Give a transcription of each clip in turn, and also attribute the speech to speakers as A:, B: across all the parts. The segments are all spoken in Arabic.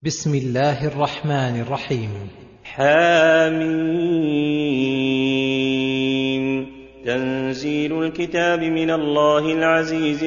A: بسم الله الرحمن الرحيم.
B: حامين. تنزيل الكتاب من الله العزيز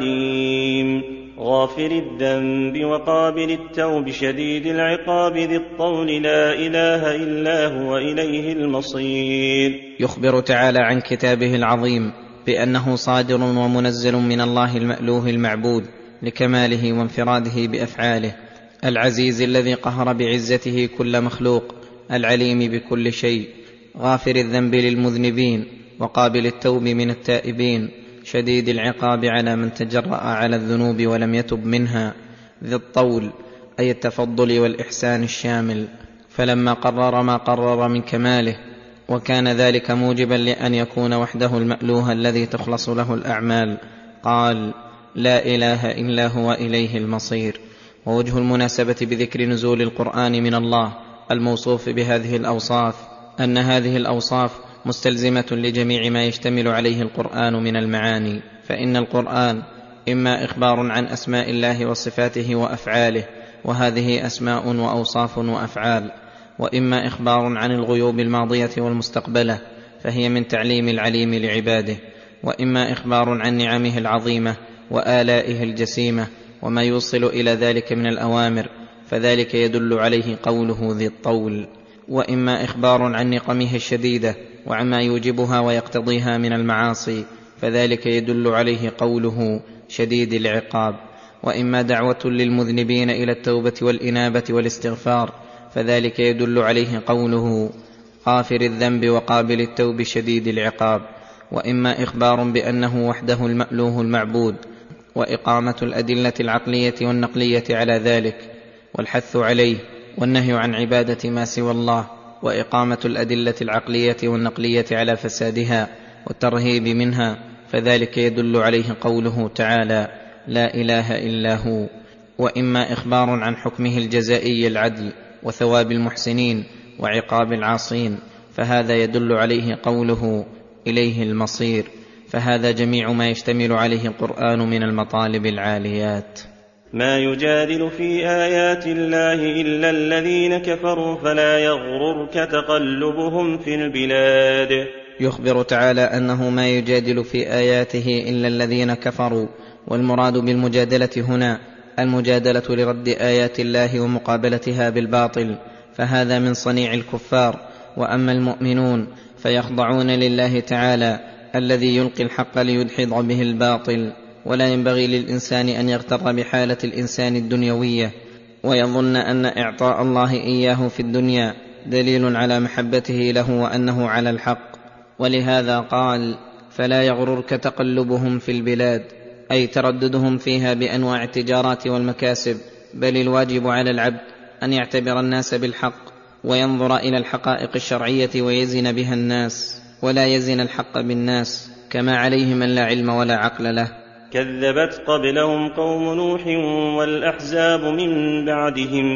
B: العليم، غافر الذنب وقابل التوب شديد العقاب ذي الطول، لا إله إلا هو إليه المصير.
C: يخبر تعالى عن كتابه العظيم بأنه صادر ومنزل من الله المألوه المعبود لكماله وانفراده بأفعاله، العزيز الذي قهر بعزته كل مخلوق، العليم بكل شيء، غافر الذنب للمذنبين وقابل التوب من التائبين، شديد العقاب على من تجرأ على الذنوب ولم يتب منها، ذي الطول أي التفضل والإحسان الشامل. فلما قرر ما قرر من كماله وكان ذلك موجبا لأن يكون وحده المألوه الذي تخلص له الأعمال، قال: لا إله إلا هو إليه المصير. ووجه المناسبة بذكر نزول القرآن من الله الموصوف بهذه الأوصاف أن هذه الأوصاف مستلزمة لجميع ما يشتمل عليه القرآن من المعاني، فإن القرآن إما إخبار عن أسماء الله وصفاته وأفعاله، وهذه أسماء وأوصاف وأفعال، وإما إخبار عن الغيوب الماضية والمستقبلة، فهي من تعليم العليم لعباده، وإما إخبار عن نعمه العظيمة وآلائه الجسيمة وما يوصل إلى ذلك من الأوامر، فذلك يدل عليه قوله ذي الطول، وإما إخبار عن نقمه الشديدة وعما يوجبها ويقتضيها من المعاصي، فذلك يدل عليه قوله شديد العقاب، وإما دعوة للمذنبين إلى التوبة والإنابة والاستغفار، فذلك يدل عليه قوله غافر الذنب وقابل التوب شديد العقاب، وإما إخبار بأنه وحده المألوه المعبود، وإقامة الأدلة العقلية والنقلية على ذلك، والحث عليه والنهي عن عبادة ما سوى الله، وإقامة الأدلة العقلية والنقلية على فسادها والترهيب منها، فذلك يدل عليه قوله تعالى: لا إله إلا هو. وإما إخبار عن حكمه الجزائي العدل وثواب المحسنين وعقاب العاصين، فهذا يدل عليه قوله إليه المصير، فهذا جميع ما يشتمل عليه القرآن من المطالب العاليات.
B: ما يجادل في آيات الله إلا الذين كفروا فلا يغررك تقلبهم في البلاد.
C: يخبر تعالى أنه ما يجادل في آياته إلا الذين كفروا، والمراد بالمجادلة هنا المجادلة لرد آيات الله ومقابلتها بالباطل، فهذا من صنيع الكفار. وأما المؤمنون فيخضعون لله تعالى الذي يلقي الحق ليدحض به الباطل، ولا ينبغي للإنسان أن يغتر بحالة الإنسان الدنيوية ويظن أن إعطاء الله إياه في الدنيا دليل على محبته له وأنه على الحق. ولهذا قال: فلا يغررك تقلبهم في البلاد، أي ترددهم فيها بأنواع التجارات والمكاسب، بل الواجب على العبد أن يعتبر الناس بالحق وينظر إلى الحقائق الشرعية ويزن بها الناس، ولا يزن الحق بالناس، كما عليه من لا علم ولا عقل له.
B: كذبت قبلهم قوم نوح والأحزاب من بعدهم،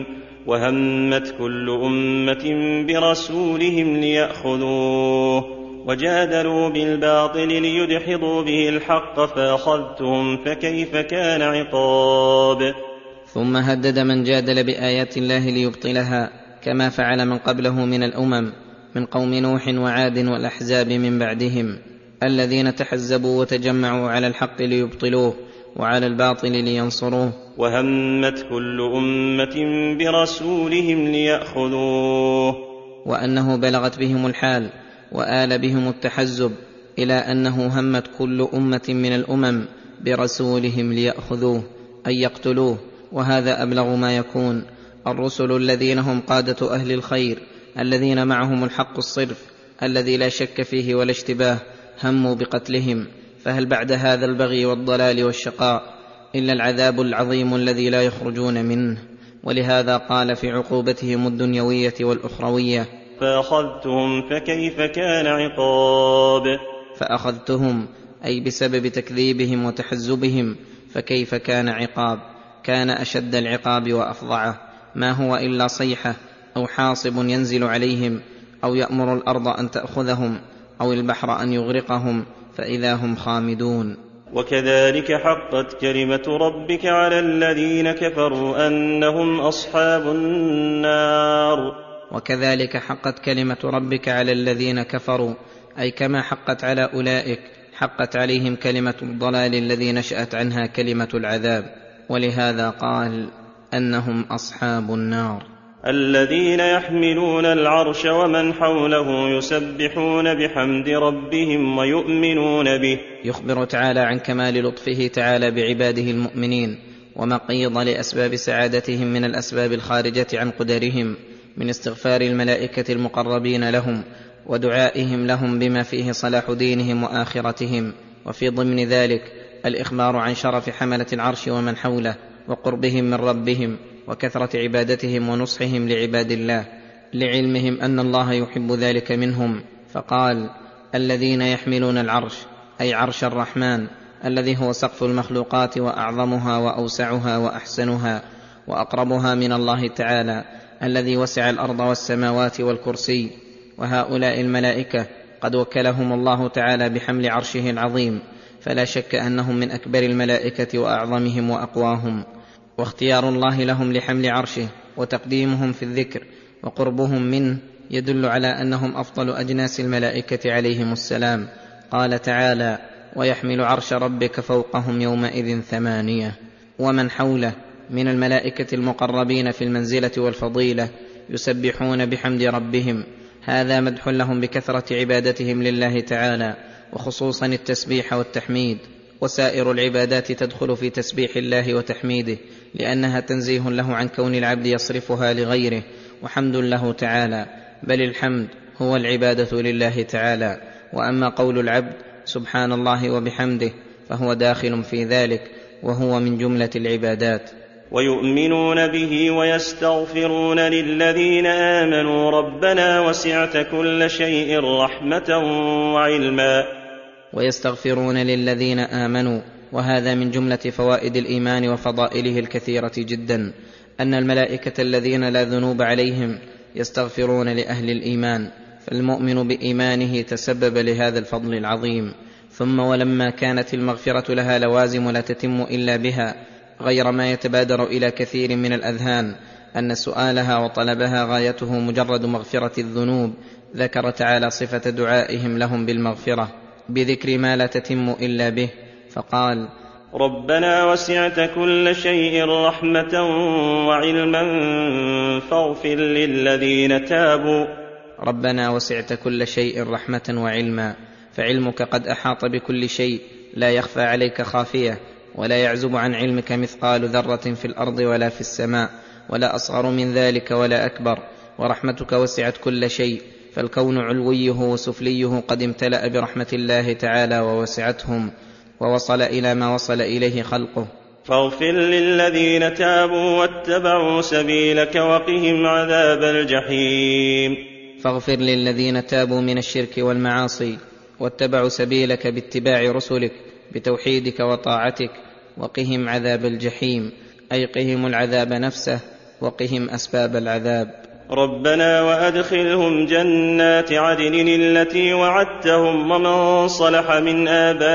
B: وهمت كل أمة برسولهم ليأخذوه، وجادلوا بالباطل ليدحضوا به الحق، فأخذتهم فكيف كان عقاب.
C: ثم هدد من جادل بآيات الله ليبطلها، كما فعل من قبله من الأمم، من قوم نوح وعاد والأحزاب من بعدهم، الذين تحزبوا وتجمعوا على الحق ليبطلوه وعلى الباطل لينصروه.
B: وهمت كل أمة برسولهم ليأخذوه،
C: وأنه بلغت بهم الحال وآل بهم التحزب إلى أنه همت كل أمة من الأمم برسولهم ليأخذوه أي يقتلوه، وهذا أبلغ ما يكون. الرسل الذين هم قادة أهل الخير الذين معهم الحق الصرف الذي لا شك فيه ولا اشتباه هموا بقتلهم، فهل بعد هذا البغي والضلال والشقاء إلا العذاب العظيم الذي لا يخرجون منه؟ ولهذا قال في عقوبتهم الدنيوية والأخروية:
B: فأخذتهم فكيف كان عقاب.
C: فأخذتهم أي بسبب تكذيبهم وتحزبهم، فكيف كان عقاب، كان أشد العقاب وأفظعه، ما هو إلا صيحة أو حاصب ينزل عليهم، أو يأمر الأرض أن تأخذهم، أو البحر أن يغرقهم، فإذا هم خامدون.
B: وكذلك حقت كلمة ربك على الذين كفروا أنهم أصحاب النار.
C: وكذلك حقت كلمة ربك على الذين كفروا، أي كما حقت على أولئك حقت عليهم كلمة الضلال الذي نشأت عنها كلمة العذاب، ولهذا قال أنهم أصحاب النار.
B: الذين يحملون العرش ومن حوله يسبحون بحمد ربهم ويؤمنون به.
C: يخبر تعالى عن كمال لطفه تعالى بعباده المؤمنين، وما قيض لأسباب سعادتهم من الأسباب الخارجة عن قدرهم، من استغفار الملائكة المقربين لهم ودعائهم لهم بما فيه صلاح دينهم وآخرتهم. وفي ضمن ذلك الإخبار عن شرف حملة العرش ومن حوله وقربهم من ربهم وكثرة عبادتهم ونصحهم لعباد الله، لعلمهم أن الله يحب ذلك منهم، فقال الذين يحملون العرش، أي عرش الرحمن الذي هو سقف المخلوقات وأعظمها وأوسعها وأحسنها وأقربها من الله تعالى، الذي وسع الأرض والسماوات والكرسي. وهؤلاء الملائكة قد وكلهم الله تعالى بحمل عرشه العظيم، فلا شك أنهم من أكبر الملائكة وأعظمهم وأقواهم. واختيار الله لهم لحمل عرشه وتقديمهم في الذكر وقربهم منه يدل على أنهم أفضل أجناس الملائكة عليهم السلام. قال تعالى ويحمل عرش ربك فوقهم يومئذ 8. ومن حوله من الملائكة المقربين في المنزلة والفضيلة يسبحون بحمد ربهم، هذا مدح لهم بكثرة عبادتهم لله تعالى، وخصوصا التسبيح والتحميد. وسائر العبادات تدخل في تسبيح الله وتحميده، لأنها تنزيه له عن كون العبد يصرفها لغيره، وحمد له تعالى، بل الحمد هو العبادة لله تعالى. وأما قول العبد سبحان الله وبحمده فهو داخل في ذلك، وهو من جملة العبادات.
B: ويؤمنون به ويستغفرون للذين آمنوا ربنا وسعت كل شيء رحمة وعلما.
C: ويستغفرون للذين آمنوا، وهذا من جملة فوائد الإيمان وفضائله الكثيرة جدا، أن الملائكة الذين لا ذنوب عليهم يستغفرون لأهل الإيمان، فالمؤمن بإيمانه تسبب لهذا الفضل العظيم. ثم ولما كانت المغفرة لها لوازم لا تتم إلا بها، غير ما يتبادر إلى كثير من الأذهان أن سؤالها وطلبها غايته مجرد مغفرة الذنوب، ذكر تعالى صفة دعائهم لهم بالمغفرة بذكر ما لا تتم إلا به، فقال
B: ربنا وسعت كل شيء رحمة وعلما فاغفر للذين تابوا.
C: ربنا وسعت كل شيء رحمة وعلما، فعلمك قد أحاط بكل شيء، لا يخفى عليك خافية، ولا يعزب عن علمك مثقال ذرة في الأرض ولا في السماء، ولا أصغر من ذلك ولا أكبر. ورحمتك وسعت كل شيء، فالكون علويه وسفليه قد امتلأ برحمة الله تعالى ووسعتهم، ووصل إلى ما وصل إليه خلقه.
B: فاغفر للذين تابوا واتبعوا سبيلك وقهم عذاب الجحيم.
C: فاغفر للذين تابوا من الشرك والمعاصي واتبعوا سبيلك باتباع رسلك بتوحيدك وطاعتك، وقهم عذاب الجحيم، أي قهم العذاب نفسه وقهم أسباب العذاب.
B: ربنا وأدخلهم جنات عدن التي وعدتهم ومن صلح من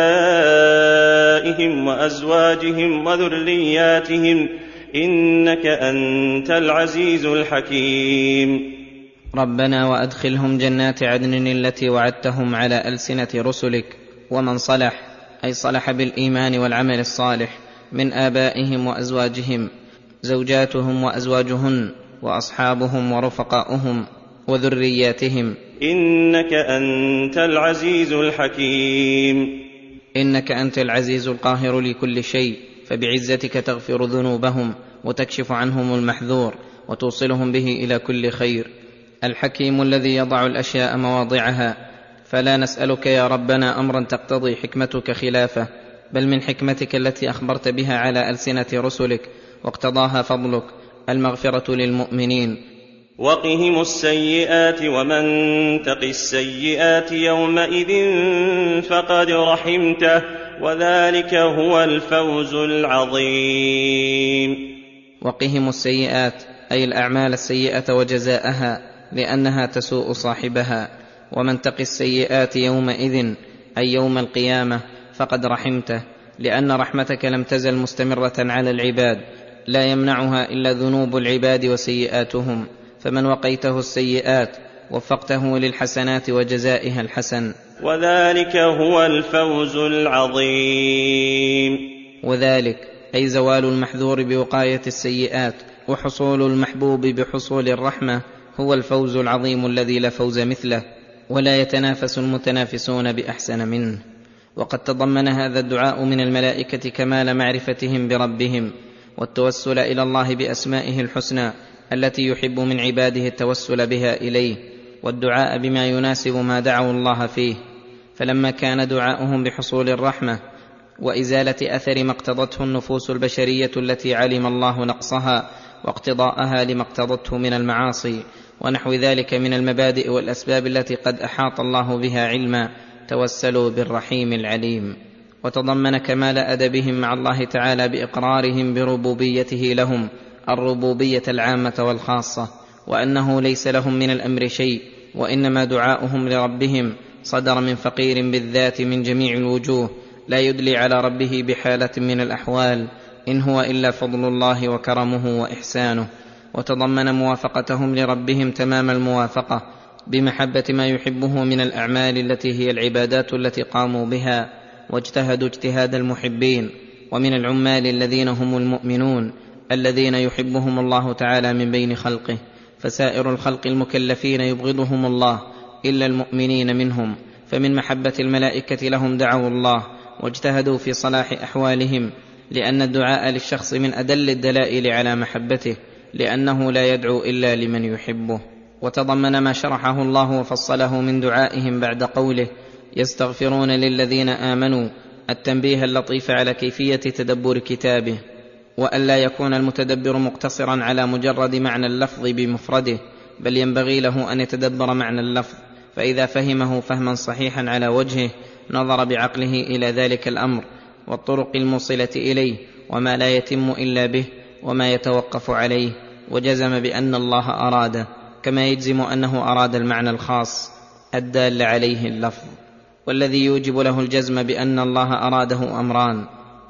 B: آبائهم وأزواجهم وذرياتهم إنك أنت العزيز الحكيم.
C: ربنا وأدخلهم جنات عدن التي وعدتهم على ألسنة رسلك، ومن صلح أي صلح بالإيمان والعمل الصالح من آبائهم وأزواجهم، زوجاتهم وأزواجهن وأصحابهم ورفقاؤهم وذرياتهم
B: إنك أنت العزيز الحكيم.
C: إنك أنت العزيز القاهر لكل شيء، فبعزتك تغفر ذنوبهم وتكشف عنهم المحذور وتوصلهم به إلى كل خير. الحكيم الذي يضع الأشياء مواضعها، فلا نسألك يا ربنا أمرا تقتضي حكمتك خلافه، بل من حكمتك التي أخبرت بها على ألسنة رسلك واقتضاها فضلك المغفرة للمؤمنين.
B: وقهم السيئات ومن تق السيئات يومئذ فقد رحمته وذلك هو الفوز العظيم.
C: وقهم السيئات أي الأعمال السيئة وجزاءها، لأنها تسوء صاحبها. ومن تق السيئات يومئذ أي يوم القيامة فقد رحمته، لأن رحمتك لم تزل مستمرة على العباد لا يمنعها إلا ذنوب العباد وسيئاتهم، فمن وقيته السيئات وفقته للحسنات وجزائها الحسن،
B: وذلك هو الفوز العظيم.
C: وذلك أي زوال المحذور بوقاية السيئات وحصول المحبوب بحصول الرحمة هو الفوز العظيم الذي لا فوز مثله، ولا يتنافس المتنافسون بأحسن منه. وقد تضمن هذا الدعاء من الملائكة كمال معرفتهم بربهم، والتوسل إلى الله بأسمائه الحسنى التي يحب من عباده التوسل بها إليه، والدعاء بما يناسب ما دعوا الله فيه. فلما كان دعاؤهم بحصول الرحمة وإزالة أثر ما اقتضته النفوس البشرية التي علم الله نقصها واقتضاءها لما اقتضته من المعاصي ونحو ذلك من المبادئ والأسباب التي قد أحاط الله بها علما، توسلوا بالرحيم العليم. وتضمن كمال أدبهم مع الله تعالى بإقرارهم بربوبيته لهم، الربوبية العامة والخاصة، وأنه ليس لهم من الأمر شيء، وإنما دعاؤهم لربهم صدر من فقير بالذات من جميع الوجوه لا يدلي على ربه بحالة من الأحوال، إن هو إلا فضل الله وكرمه وإحسانه. وتضمن موافقتهم لربهم تمام الموافقة بمحبة ما يحبه من الأعمال التي هي العبادات التي قاموا بها واجتهدوا اجتهاد المحبين، ومن العمال الذين هم المؤمنون الذين يحبهم الله تعالى من بين خلقه، فسائر الخلق المكلفين يبغضهم الله إلا المؤمنين منهم. فمن محبة الملائكة لهم دعوا الله واجتهدوا في صلاح أحوالهم، لأن الدعاء للشخص من أدل الدلائل على محبته، لأنه لا يدعو إلا لمن يحبه. وتضمن ما شرحه الله وفصله من دعائهم بعد قوله يستغفرون للذين آمنوا التنبيه اللطيف على كيفية تدبر كتابه، وألا يكون المتدبر مقتصرا على مجرد معنى اللفظ بمفرده، بل ينبغي له أن يتدبر معنى اللفظ، فإذا فهمه فهما صحيحا على وجهه نظر بعقله إلى ذلك الأمر والطرق الموصلة إليه وما لا يتم إلا به وما يتوقف عليه، وجزم بأن الله أراد، كما يجزم أنه أراد المعنى الخاص الدال عليه اللفظ. والذي يوجب له الجزم بأن الله أراده أمران: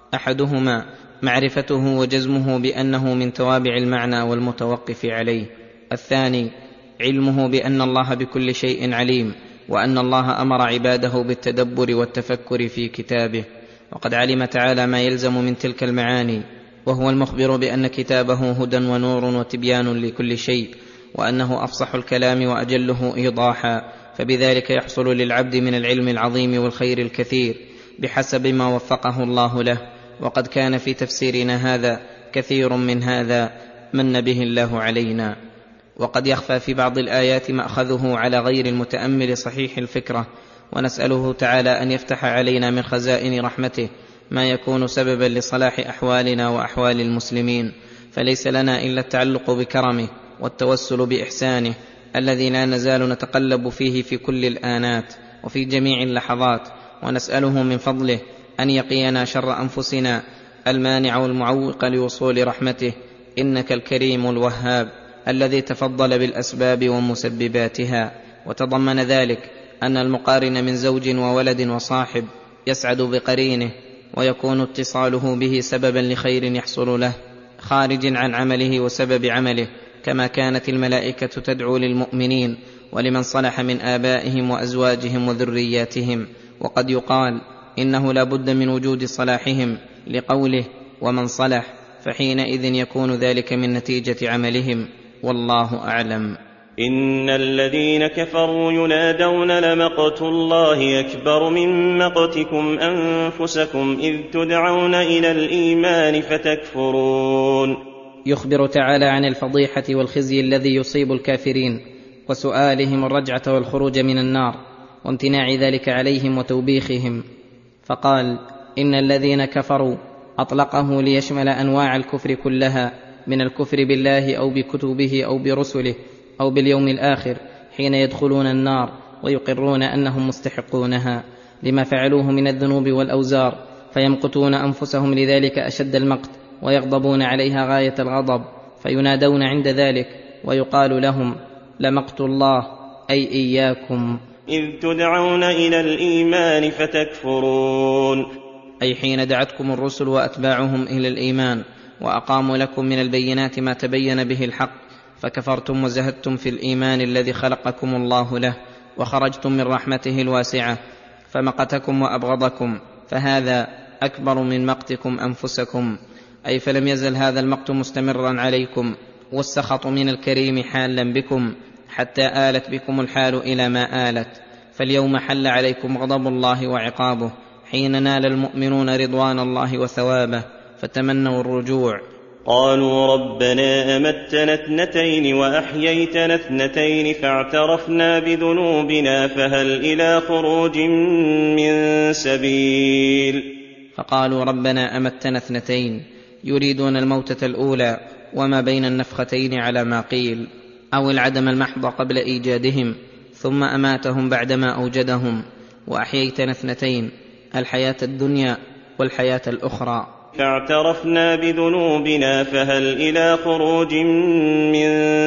C: أحدهما معرفته وجزمه بأنه من توابع المعنى والمتوقف عليه، الثاني علمه بأن الله بكل شيء عليم، وأن الله أمر عباده بالتدبر والتفكر في كتابه. وقد علم تعالى ما يلزم من تلك المعاني، وهو المخبر بأن كتابه هدى ونور وتبيان لكل شيء، وأنه أفصح الكلام وأجله إيضاحا، فبذلك يحصل للعبد من العلم العظيم والخير الكثير بحسب ما وفقه الله له. وقد كان في تفسيرنا هذا كثير من هذا من به الله علينا. وقد يخفى في بعض الآيات مأخذه على غير المتأمل صحيح الفكرة، ونسأله تعالى أن يفتح علينا من خزائن رحمته ما يكون سببا لصلاح أحوالنا وأحوال المسلمين، فليس لنا إلا التعلق بكرمه والتوسل بإحسانه الذي لا نزال نتقلب فيه في كل الآنات وفي جميع اللحظات، ونسأله من فضله أن يقينا شر أنفسنا المانع والمعوق لوصول رحمته، إنك الكريم الوهاب الذي تفضل بالأسباب ومسبباتها. وتضمن ذلك أن المقارن من زوج وولد وصاحب يسعد بقرينه، ويكون اتصاله به سببا لخير يحصل له خارج عن عمله وسبب عمله، كما كانت الملائكة تدعو للمؤمنين ولمن صلح من آبائهم وأزواجهم وذرياتهم. وقد يقال إنه لا بد من وجود صلاحهم لقوله ومن صلح، فحينئذ يكون ذلك من نتيجة عملهم، والله أعلم.
B: إن الذين كفروا ينادون لمقت الله أكبر من مقتكم أنفسكم إذ تدعون إلى الإيمان فتكفرون.
C: يخبر تعالى عن الفضيحة والخزي الذي يصيب الكافرين، وسؤالهم الرجعة والخروج من النار، وامتناع ذلك عليهم وتوبيخهم، فقال إن الذين كفروا أطلقه ليشمل أنواع الكفر كلها، من الكفر بالله أو بكتبه أو برسله أو باليوم الآخر، حين يدخلون النار ويقرون أنهم مستحقونها لما فعلوه من الذنوب والأوزار، فيمقتون أنفسهم لذلك أشد المقت، ويغضبون عليها غاية الغضب، فينادون عند ذلك ويقال لهم لمقت الله أي إياكم
B: إذ تدعون إلى الإيمان فتكفرون،
C: أي حين دعتكم الرسل وأتباعهم إلى الإيمان وأقاموا لكم من البينات ما تبين به الحق، فكفرتم وزهدتم في الإيمان الذي خلقكم الله له، وخرجتم من رحمته الواسعة فمقتكم وأبغضكم، فهذا أكبر من مقتكم أنفسكم، أي فلم يزل هذا المقت مستمرا عليكم، والسخط من الكريم حالا بكم حتى آلت بكم الحال إلى ما آلت. فاليوم حل عليكم غضب الله وعقابه حين نال المؤمنون رضوان الله وثوابه، فتمنوا الرجوع.
B: قالوا ربنا أمتنا 2 وأحييتنا 2 فاعترفنا بذنوبنا فهل إلى خروج من سبيل.
C: فقالوا ربنا أمتنا 2، يريدون الموتة الأولى وما بين النفختين على ما قيل، أو العدم المحض قبل إيجادهم، ثم أماتهم بعدما أوجدهم. وأحييتنا 2، الحياة الدنيا والحياة الأخرى.
B: فاعترفنا بذنوبنا فهل إلى خروج من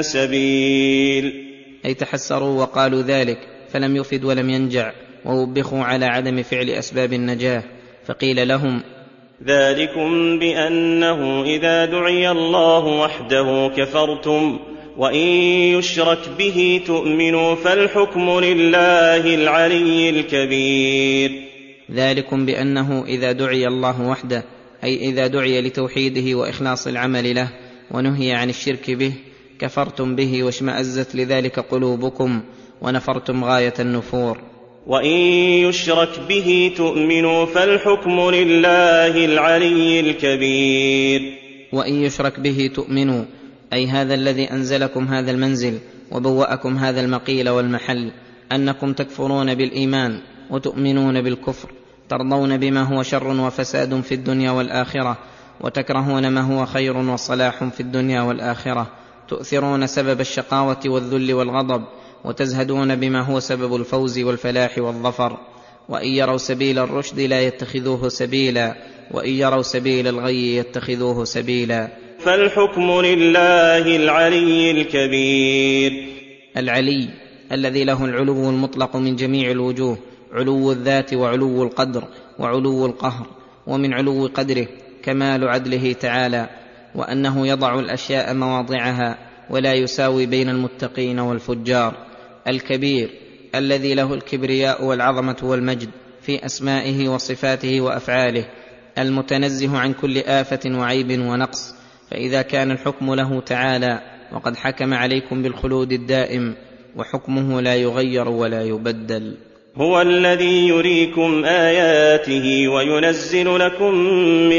B: سبيل،
C: أي تحسروا وقالوا ذلك فلم يفد ولم ينجع، ووبخوا على عدم فعل أسباب النجاة، فقيل لهم
B: ذلكم بأنه إذا دعي الله وحده كفرتم وإن يشرك به تؤمنوا فالحكم لله العلي الكبير.
C: ذلكم بأنه إذا دعي الله وحده، أي إذا دعي لتوحيده وإخلاص العمل له ونهي عن الشرك به، كفرتم به واشمأزت لذلك قلوبكم ونفرتم غاية النفور.
B: وإن يشرك به تؤمنوا فالحكم لله العلي الكبير.
C: وإن يشرك به تؤمنوا، أي هذا الذي أنزلكم هذا المنزل وبوأكم هذا المقيل والمحل، أنكم تكفرون بالإيمان وتؤمنون بالكفر، ترضون بما هو شر وفساد في الدنيا والآخرة، وتكرهون ما هو خير وصلاح في الدنيا والآخرة، تؤثرون سبب الشقاوة والذل والغضب، وتزهدون بما هو سبب الفوز والفلاح والظفر. وإن يروا سبيل الرشد لا يتخذوه سبيلا، وإن يروا سبيل الغي يتخذوه سبيلا.
B: فالحكم لله العلي الكبير.
C: العلي الذي له العلو المطلق من جميع الوجوه، علو الذات وعلو القدر وعلو القهر، ومن علو قدره كمال عدله تعالى، وأنه يضع الأشياء مواضعها ولا يساوي بين المتقين والفجار. الكبير الذي له الكبرياء والعظمة والمجد في أسمائه وصفاته وأفعاله، المتنزه عن كل آفة وعيب ونقص. فإذا كان الحكم له تعالى وقد حكم عليكم بالخلود الدائم، وحكمه لا يغير ولا يبدل.
B: هو الذي يريكم آياته وينزل لكم من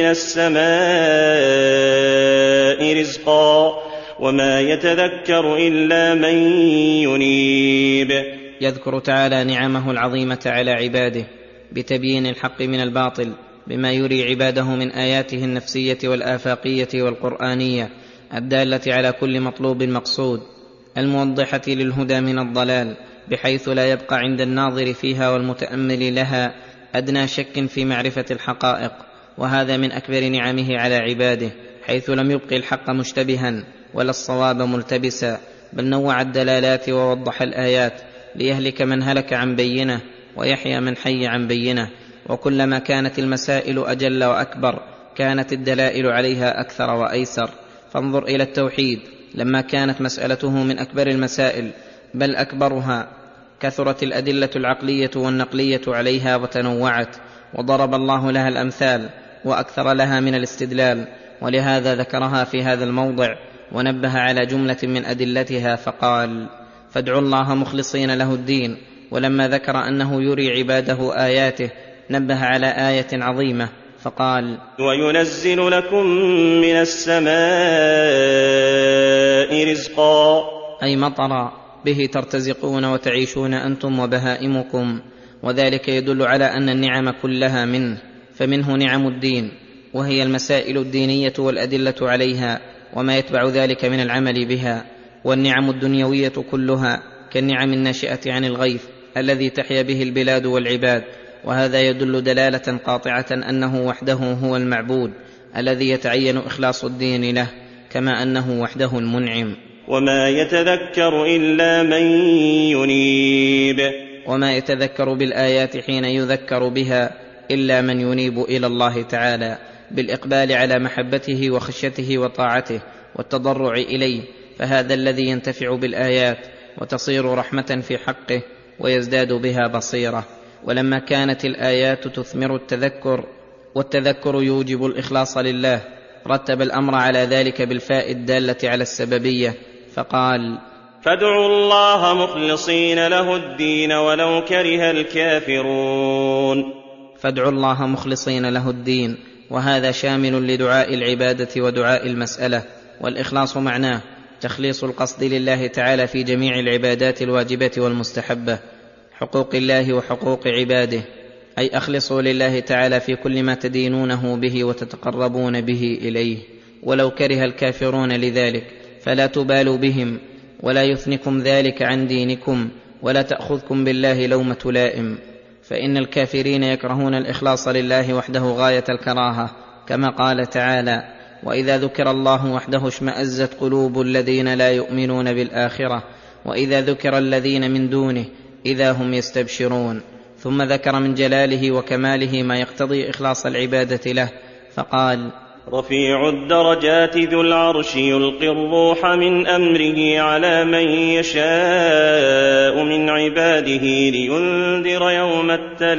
B: السماء رزقا وما يتذكر إلا من ينيب.
C: يذكر تعالى نعمه العظيمة على عباده بتبيين الحق من الباطل، بما يري عباده من آياته النفسية والآفاقية والقرآنية الدالة على كل مطلوب مقصود، الموضحة للهدى من الضلال، بحيث لا يبقى عند الناظر فيها والمتأمل لها أدنى شك في معرفة الحقائق. وهذا من أكبر نعمه على عباده، حيث لم يبق الحق مشتبها ولا الصواب ملتبسا، بل نوع الدلالات ووضح الآيات، ليهلك من هلك عن بينه ويحيى من حي عن بينه. وكلما كانت المسائل أجل وأكبر كانت الدلائل عليها أكثر وأيسر. فانظر إلى التوحيد، لما كانت مسألته من أكبر المسائل بل أكبرها، كثرت الأدلة العقلية والنقلية عليها وتنوعت، وضرب الله لها الأمثال وأكثر لها من الاستدلال، ولهذا ذكرها في هذا الموضع ونبه على جملة من أدلتها فقال: فادعوا الله مخلصين له الدين. ولما ذكر أنه يري عباده آياته نبه على آية عظيمة فقال:
B: وينزل لكم من السماء رزقا،
C: أي مطرا به ترتزقون وتعيشون أنتم وبهائمكم. وذلك يدل على أن النعم كلها منه، فمنه نعم الدين وهي المسائل الدينية والأدلة عليها وما يتبع ذلك من العمل بها، والنعم الدنيوية كلها كالنعم الناشئة عن الغيث الذي تحيا به البلاد والعباد. وهذا يدل دلالة قاطعة أنه وحده هو المعبود الذي يتعين إخلاص الدين له، كما أنه وحده المنعم.
B: وما يتذكر إلا من ينيب.
C: وما يتذكر بالآيات حين يذكر بها إلا من ينيب إلى الله تعالى بالإقبال على محبته وخشيته وطاعته والتضرع إليه، فهذا الذي ينتفع بالآيات وتصير رحمة في حقه ويزداد بها بصيرة. ولما كانت الآيات تثمر التذكر والتذكر يوجب الإخلاص لله، رتب الأمر على ذلك بالفاء الدالة على السببية، فقال:
B: فادعوا الله مخلصين له الدين ولو كره الكافرون.
C: فادعوا الله مخلصين له الدين، وهذا شامل لدعاء العبادة ودعاء المسألة. والإخلاص معناه تخليص القصد لله تعالى في جميع العبادات الواجبة والمستحبة، حقوق الله وحقوق عباده، أي أخلصوا لله تعالى في كل ما تدينونه به وتتقربون به إليه، ولو كره الكافرون لذلك، فلا تبالوا بهم ولا يثنكم ذلك عن دينكم، ولا تأخذكم بالله لومة لائم، فإن الكافرين يكرهون الإخلاص لله وحده غاية الكراهة، كما قال تعالى: وإذا ذكر الله وحده اشمأزت قلوب الذين لا يؤمنون بالآخرة وإذا ذكر الذين من دونه إذا هم يستبشرون. ثم ذكر من جلاله وكماله ما يقتضي إخلاص العبادة له، فقال:
B: رفيع الدرجات ذو العرش يلقي الروح من أمره على من يشاء من عباده لينذر يوم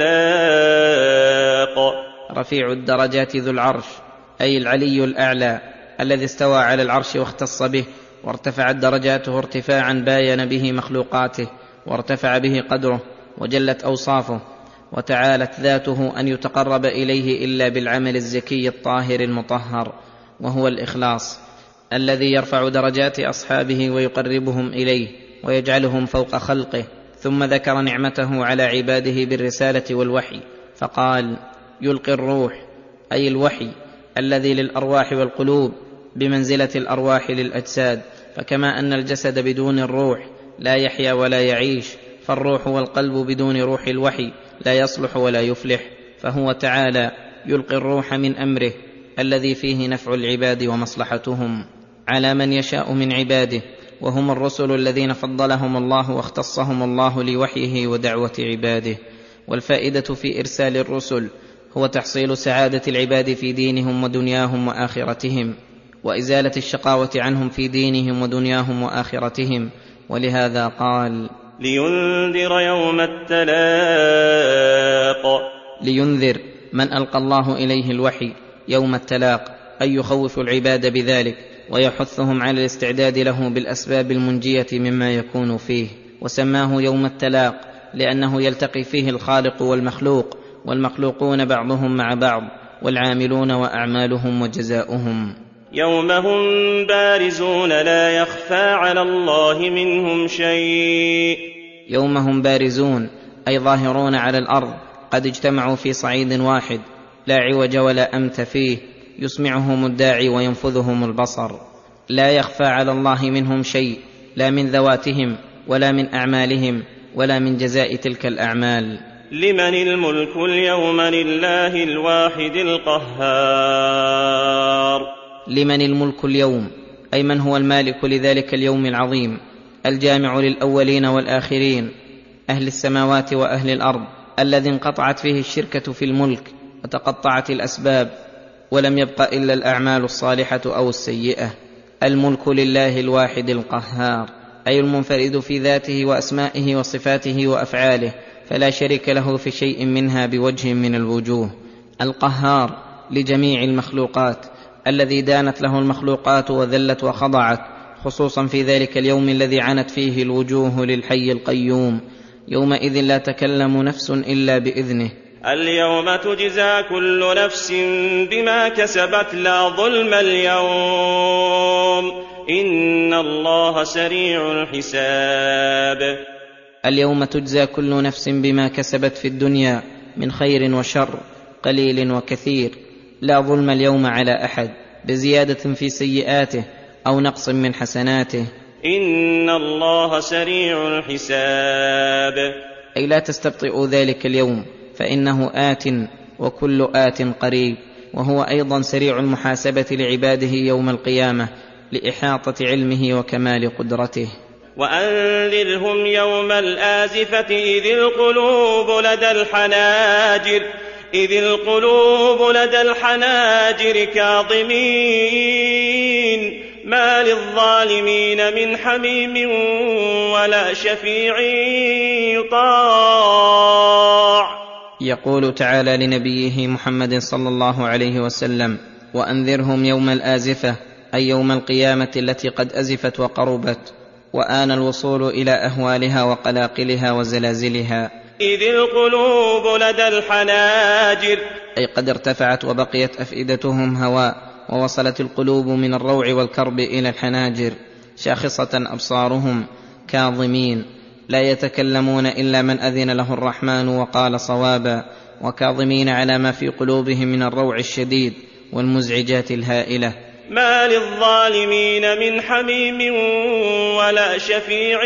B: التلاق.
C: رفيع الدرجات ذو العرش أي العلي الأعلى الذي استوى على العرش واختص به، وارتفعت درجاته ارتفاعا باين به مخلوقاته، وارتفع به قدره، وجلت أوصافه، وتعالت ذاته أن يتقرب إليه إلا بالعمل الزكي الطاهر المطهر، وهو الإخلاص الذي يرفع درجات أصحابه ويقربهم إليه ويجعلهم فوق خلقه. ثم ذكر نعمته على عباده بالرسالة والوحي، فقال: يلقي الروح أي الوحي الذي للأرواح والقلوب بمنزلة الأرواح للأجساد، فكما أن الجسد بدون الروح لا يحيا ولا يعيش، فالروح والقلب بدون روح الوحي لا يصلح ولا يفلح، فهو تعالى يلقي الروح من أمره الذي فيه نفع العباد ومصلحتهم على من يشاء من عباده، وهم الرسل الذين فضلهم الله واختصهم الله لوحيه ودعوة عباده. والفائدة في إرسال الرسل هو تحصيل سعادة العباد في دينهم ودنياهم وآخرتهم، وإزالة الشقاوة عنهم في دينهم ودنياهم وآخرتهم. ولهذا قال:
B: لينذر يوم التلاق.
C: لينذر من ألقى الله إليه الوحي يوم التلاق، أي يخوف العباد بذلك ويحثهم على الاستعداد له بالأسباب المنجية مما يكون فيه. وسماه يوم التلاق لأنه يلتقي فيه الخالق والمخلوق، والمخلوقون بعضهم مع بعض، والعاملون وأعمالهم وجزاؤهم.
B: يوم هم بارزون لا يخفى على الله منهم شيء.
C: يوم هم بارزون أي ظاهرون على الأرض، قد اجتمعوا في صعيد واحد لا عوج ولا أمت فيه، يسمعهم الداعي وينفذهم البصر. لا يخفى على الله منهم شيء، لا من ذواتهم ولا من أعمالهم ولا من جزاء تلك الأعمال.
B: لمن الملك اليوم لله الواحد القهار.
C: لمن الملك اليوم أي من هو المالك لذلك اليوم العظيم الجامع للأولين والآخرين، أهل السماوات وأهل الأرض، الذي انقطعت فيه الشركة في الملك وتقطعت الأسباب ولم يبق إلا الأعمال الصالحة أو السيئة. الملك لله الواحد القهار أي المنفرد في ذاته وأسمائه وصفاته وأفعاله، فلا شريك له في شيء منها بوجه من الوجوه. القهار لجميع المخلوقات الذي دانت له المخلوقات وذلت وخضعت، خصوصا في ذلك اليوم الذي عنت فيه الوجوه للحي القيوم، يومئذ لا تكلم نفس إلا بإذنه.
B: اليوم تجزى كل نفس بما كسبت لا ظلم اليوم إن الله سريع الحساب.
C: اليوم تجزى كل نفس بما كسبت في الدنيا من خير وشر، قليل وكثير، لا ظلم اليوم على أحد بزيادة في سيئاته أو نقص من حسناته.
B: إن الله سريع الحساب
C: أي لا تستبطئوا ذلك اليوم، فإنه آت وكل آت قريب، وهو أيضا سريع المحاسبة لعباده يوم القيامة لإحاطة علمه وكمال قدرته.
B: وأنذرهم يوم الآزفة إذ القلوب لدى الحناجر إذ القلوب لدى الحناجر كاظمين ما للظالمين من حميم ولا شفيع يطاع.
C: يقول تعالى لنبيه محمد صلى الله عليه وسلم: وأنذرهم يوم الآزفة، أي يوم القيامة التي قد أزفت وقربت، وآن الوصول إلى أهوالها وقلاقلها وزلازلها.
B: إذ القلوب لدى الحناجر،
C: أي قد ارتفعت وبقيت أفئدتهم هواء، ووصلت القلوب من الروع والكرب إلى الحناجر، شاخصة أبصارهم كاظمين، لا يتكلمون إلا من أذن له الرحمن وقال صوابا، وكاظمين على ما في قلوبهم من الروع الشديد والمزعجات الهائلة.
B: ما للظالمين من حميم ولا شفيع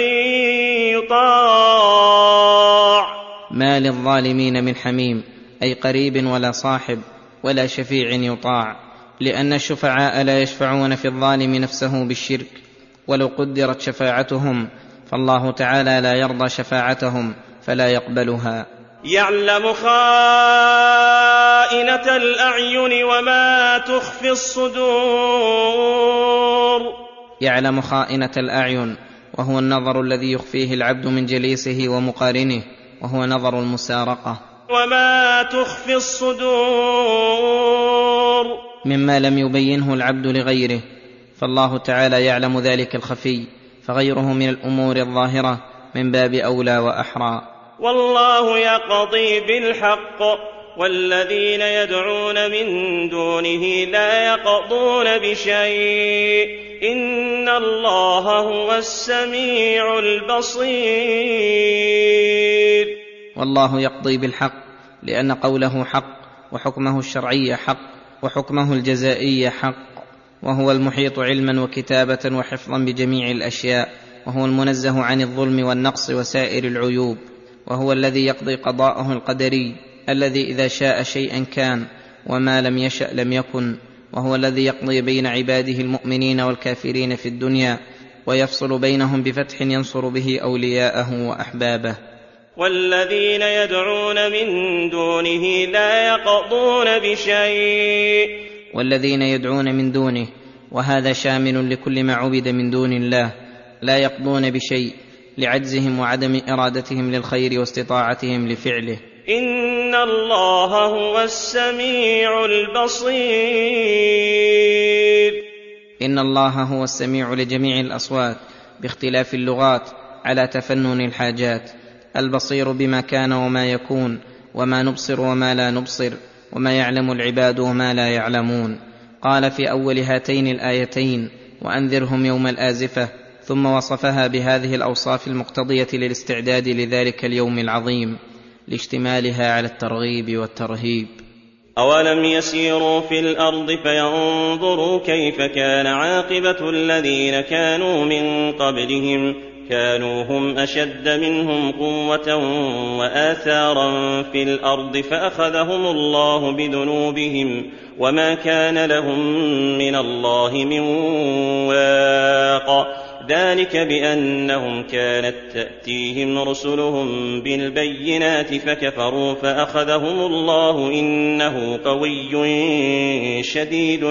B: يطاع.
C: ما للظالمين من حميم، أي قريب ولا صاحب ولا شفيع يطاع، لأن الشفعاء لا يشفعون في الظالم نفسه بالشرك، ولو قدرت شفاعتهم فالله تعالى لا يرضى شفاعتهم فلا يقبلها.
B: يعلم خائنة الأعين وما تخفي الصدور.
C: يعلم خائنة الأعين، وهو النظر الذي يخفيه العبد من جليسه ومقارنه، وهو نظر المسارقة.
B: وما تخفي الصدور،
C: مما لم يبينه العبد لغيره، فالله تعالى يعلم ذلك الخفي، فغيره من الأمور الظاهرة من باب أولى وأحرى.
B: والله يقضي بالحق، والذين يدعون من دونه لا يقضون بشيء، إن الله هو السميع البصير.
C: والله يقضي بالحق، لأن قوله حق، وحكمه الشرعي حق، وحكمه الجزائي حق، وهو المحيط علما وكتابة وحفظا بجميع الأشياء، وهو المنزه عن الظلم والنقص وسائر العيوب، وهو الذي يقضي قضاءه القدري الذي إذا شاء شيئا كان، وما لم يشأ لم يكن، وهو الذي يقضي بين عباده المؤمنين والكافرين في الدنيا، ويفصل بينهم بفتح ينصر به أولياءه وأحبابه.
B: والذين يدعون من دونه لا يقضون بشيء.
C: والذين يدعون من دونه، وهذا شامل لكل ما عبد من دون الله، لا يقضون بشيء لعجزهم وعدم إرادتهم للخير واستطاعتهم لفعله.
B: إن الله هو السميع البصير.
C: إن الله هو السميع لجميع الأصوات باختلاف اللغات على تفنن الحاجات، البصير بما كان وما يكون، وما نبصر وما لا نبصر، وما يعلم العباد وما لا يعلمون. قال في أول هاتين الآيتين: وأنذرهم يوم الآزفة، ثم وصفها بهذه الأوصاف المقتضية للاستعداد لذلك اليوم العظيم، لاشتمالها على الترغيب والترهيب.
B: أولم يسيروا في الأرض فينظروا كيف كان عاقبة الذين كانوا من قبلهم، كانوا هم أشد منهم قوة وآثارا في الأرض فأخذهم الله بذنوبهم وما كان لهم من الله من واق. ذلك بأنهم كانت تأتيهم رسلهم بالبينات فكفروا فأخذهم الله إنه قوي شديد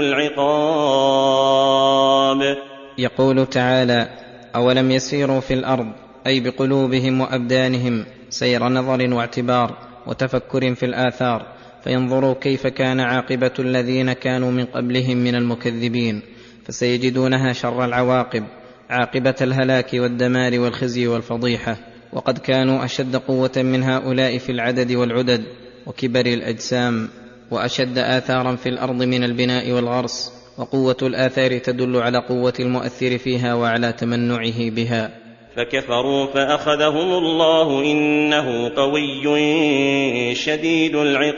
B: العقاب.
C: يقول تعالى: أولم يسيروا في الأرض، أي بقلوبهم وأبدانهم سير نظر واعتبار وتفكر في الآثار، فينظروا كيف كان عاقبة الذين كانوا من قبلهم من المكذبين، فسيجدونها شر العواقب، عاقبة الهلاك والدمار والخزي والفضيحة، وقد كانوا أشد قوة من هؤلاء في العدد والعدد وكبر الأجسام، وأشد آثارا في الأرض من البناء والغرس، وقوة الآثار تدل على قوة المؤثر فيها وعلى تمنعه بها.
B: فكفروا فأخذهم الله إنه قوي شديد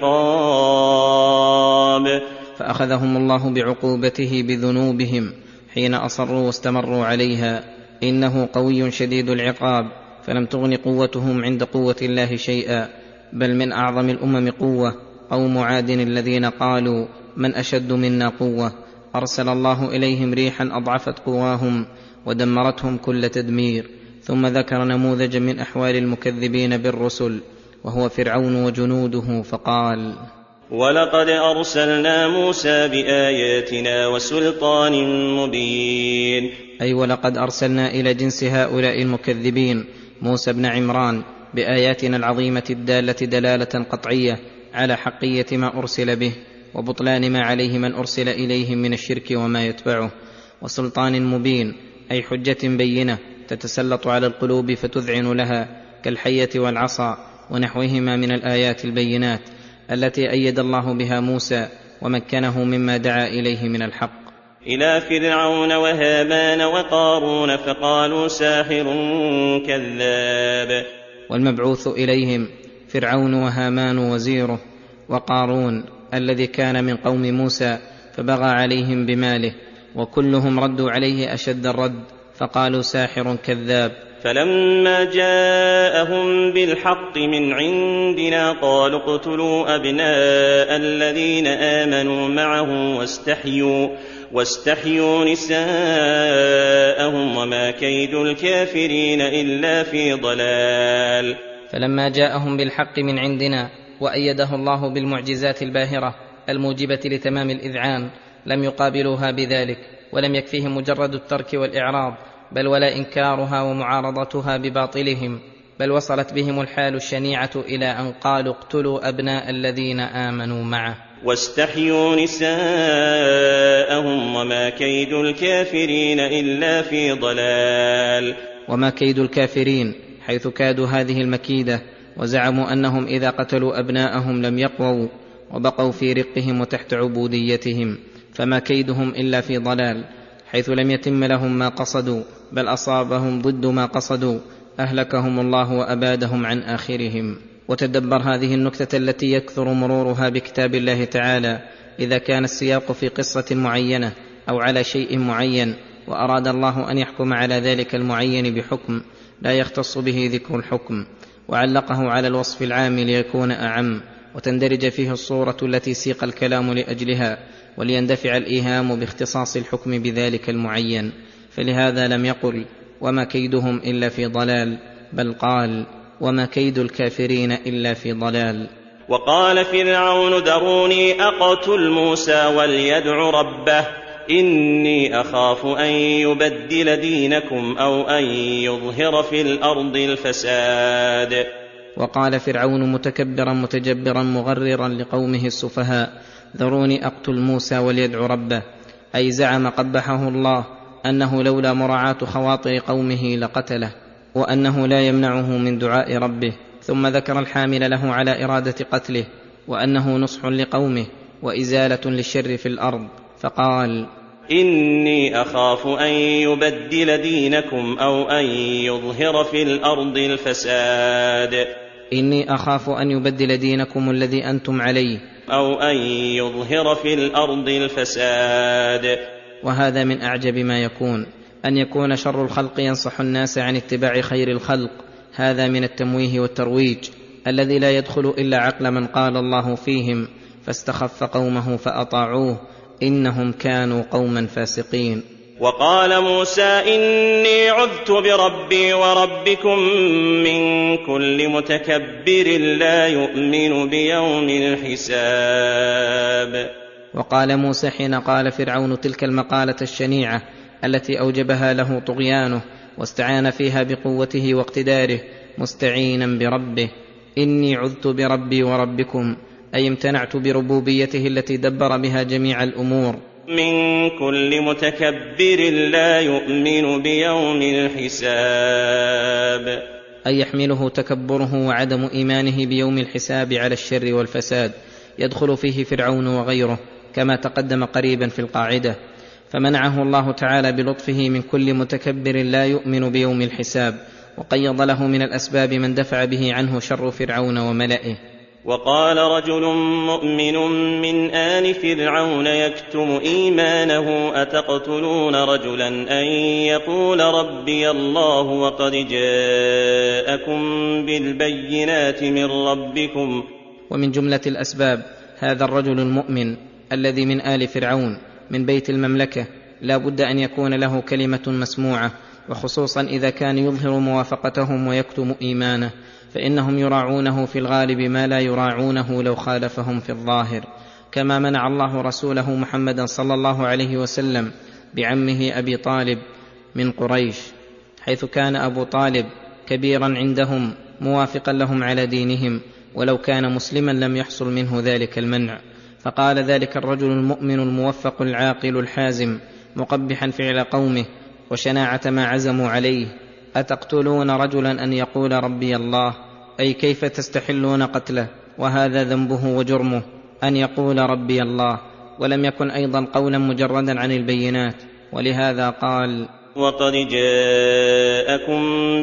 B: العقاب.
C: فأخذهم الله بعقوبته بذنوبهم حين أصروا واستمروا عليها، إنه قوي شديد العقاب، فلم تغن قوتهم عند قوة الله شيئا، بل من أعظم الأمم قوة قوم عاد الذين قالوا: من أشد منا قوة، أرسل الله إليهم ريحا أضعفت قواهم ودمرتهم كل تدمير. ثم ذكر نموذجا من أحوال المكذبين بالرسل، وهو فرعون وجنوده، فقال:
B: ولقد أرسلنا موسى بآياتنا وسلطان مبين.
C: أي ولقد أرسلنا إلى جنس هؤلاء المكذبين موسى بن عمران بآياتنا العظيمة الدالة دلالة قطعية على حقية ما أرسل به وبطلان ما عليه من أرسل إليهم من الشرك وما يتبعه، وسلطان مبين أي حجة بينة تتسلط على القلوب فتذعن لها كالحية والعصا ونحوهما من الآيات البينات التي أيد الله بها موسى ومكنه مما دعا إليه من الحق.
B: إلى فرعون وهامان وقارون فقالوا ساحر كذاب.
C: والمبعوث إليهم فرعون وهامان وزيره، وقارون الذي كان من قوم موسى فبغى عليهم بماله، وكلهم ردوا عليه أشد الرد فقالوا ساحر كذاب.
B: فلما جاءهم بالحق من عندنا قالوا اقتلوا أبناء الذين آمنوا معه واستحيوا نساءهم وما كيد الكافرين إلا في ضلال.
C: فلما جاءهم بالحق من عندنا وأيده الله بالمعجزات الباهرة الموجبة لتمام الإذعان لم يقابلوها بذلك، ولم يكفيهم مجرد الترك والإعراض، بل ولا إنكارها ومعارضتها بباطلهم، بل وصلت بهم الحال الشنيعة إلى أن قالوا اقتلوا أبناء الذين آمنوا معه
B: واستحيوا نساءهم وما كيد الكافرين إلا في ضلال.
C: وما كيد الكافرين حيث كادوا هذه المكيدة وزعموا أنهم إذا قتلوا أبناءهم لم يقووا وبقوا في رقهم وتحت عبوديتهم، فما كيدهم إلا في ضلال، حيث لم يتم لهم ما قصدوا بل أصابهم ضد ما قصدوا، أهلكهم الله وأبادهم عن آخرهم. وتدبر هذه النكتة التي يكثر مرورها بكتاب الله تعالى إذا كان السياق في قصة معينة أو على شيء معين، وأراد الله أن يحكم على ذلك المعين بحكم لا يختص به ذكر الحكم، وعلقه على الوصف العام ليكون أعم، وتندرج فيه الصورة التي سيق الكلام لأجلها، وليندفع الإيهام باختصاص الحكم بذلك المعين. فلهذا لم يقل وما كيدهم إلا في ضلال، بل قال وما كيد الكافرين إلا في ضلال.
B: وقال فرعون ذروني أقتل موسى وليدع ربه إني أخاف أن يبدل دينكم أو أن يظهر في الأرض الفساد.
C: وقال فرعون متكبرا متجبرا مغررا لقومه السفهاء ذروني أقتل موسى وليدع ربه، أي زعم قبحه الله أنه لولا مراعاة خواطر قومه لقتله، وأنه لا يمنعه من دعاء ربه، ثم ذكر الحامل له على إرادة قتله وأنه نصح لقومه وإزالة للشر في الأرض، فقال
B: إني أخاف أن يبدل دينكم أو أن يظهر في الأرض الفساد.
C: إني أخاف أن يبدل دينكم الذي أنتم عليه
B: أو أن يظهر في الأرض الفساد.
C: وهذا من أعجب ما يكون، أن يكون شر الخلق ينصح الناس عن اتباع خير الخلق، هذا من التمويه والترويج الذي لا يدخل إلا عقل من قال الله فيهم فاستخف قومه فأطاعوه إنهم كانوا قوما فاسقين.
B: وقال موسى إني عذت بربي وربكم من كل متكبر لا يؤمن بيوم الحساب.
C: وقال موسى حين قال فرعون تلك المقالة الشنيعة التي أوجبها له طغيانه واستعان فيها بقوته واقتداره مستعينا بربه، إني عذت بربي وربكم، أي امتنعت بربوبيته التي دبر بها جميع الأمور،
B: من كل متكبر لا يؤمن بيوم الحساب،
C: أي يحمله تكبره وعدم إيمانه بيوم الحساب على الشر والفساد، يدخل فيه فرعون وغيره كما تقدم قريبا في القاعدة، فمنعه الله تعالى بلطفه من كل متكبر لا يؤمن بيوم الحساب، وقيض له من الأسباب من دفع به عنه شر فرعون وملئه.
B: وقال رجل مؤمن من آل فرعون يكتم إيمانه أتقتلون رجلا أن يقول ربي الله وقد جاءكم بالبينات من ربكم.
C: ومن جملة الأسباب هذا الرجل المؤمن الذي من آل فرعون من بيت المملكة لا بد أن يكون له كلمة مسموعة، وخصوصا إذا كان يظهر موافقتهم ويكتم إيمانه، فإنهم يراعونه في الغالب ما لا يراعونه لو خالفهم في الظاهر، كما منع الله رسوله محمدا صلى الله عليه وسلم بعمه أبي طالب من قريش، حيث كان أبو طالب كبيرا عندهم موافقا لهم على دينهم، ولو كان مسلما لم يحصل منه ذلك المنع. فقال ذلك الرجل المؤمن الموفق العاقل الحازم مقبحا فعل قومه وشناعة ما عزموا عليه: أتقتلون رجلا أن يقول ربي الله؟ أي كيف تستحلون قتله وهذا ذنبه وجرمه أن يقول ربي الله؟ ولم يكن أيضا قولا مجردا عن البينات، ولهذا قال:
B: وقد جاءكم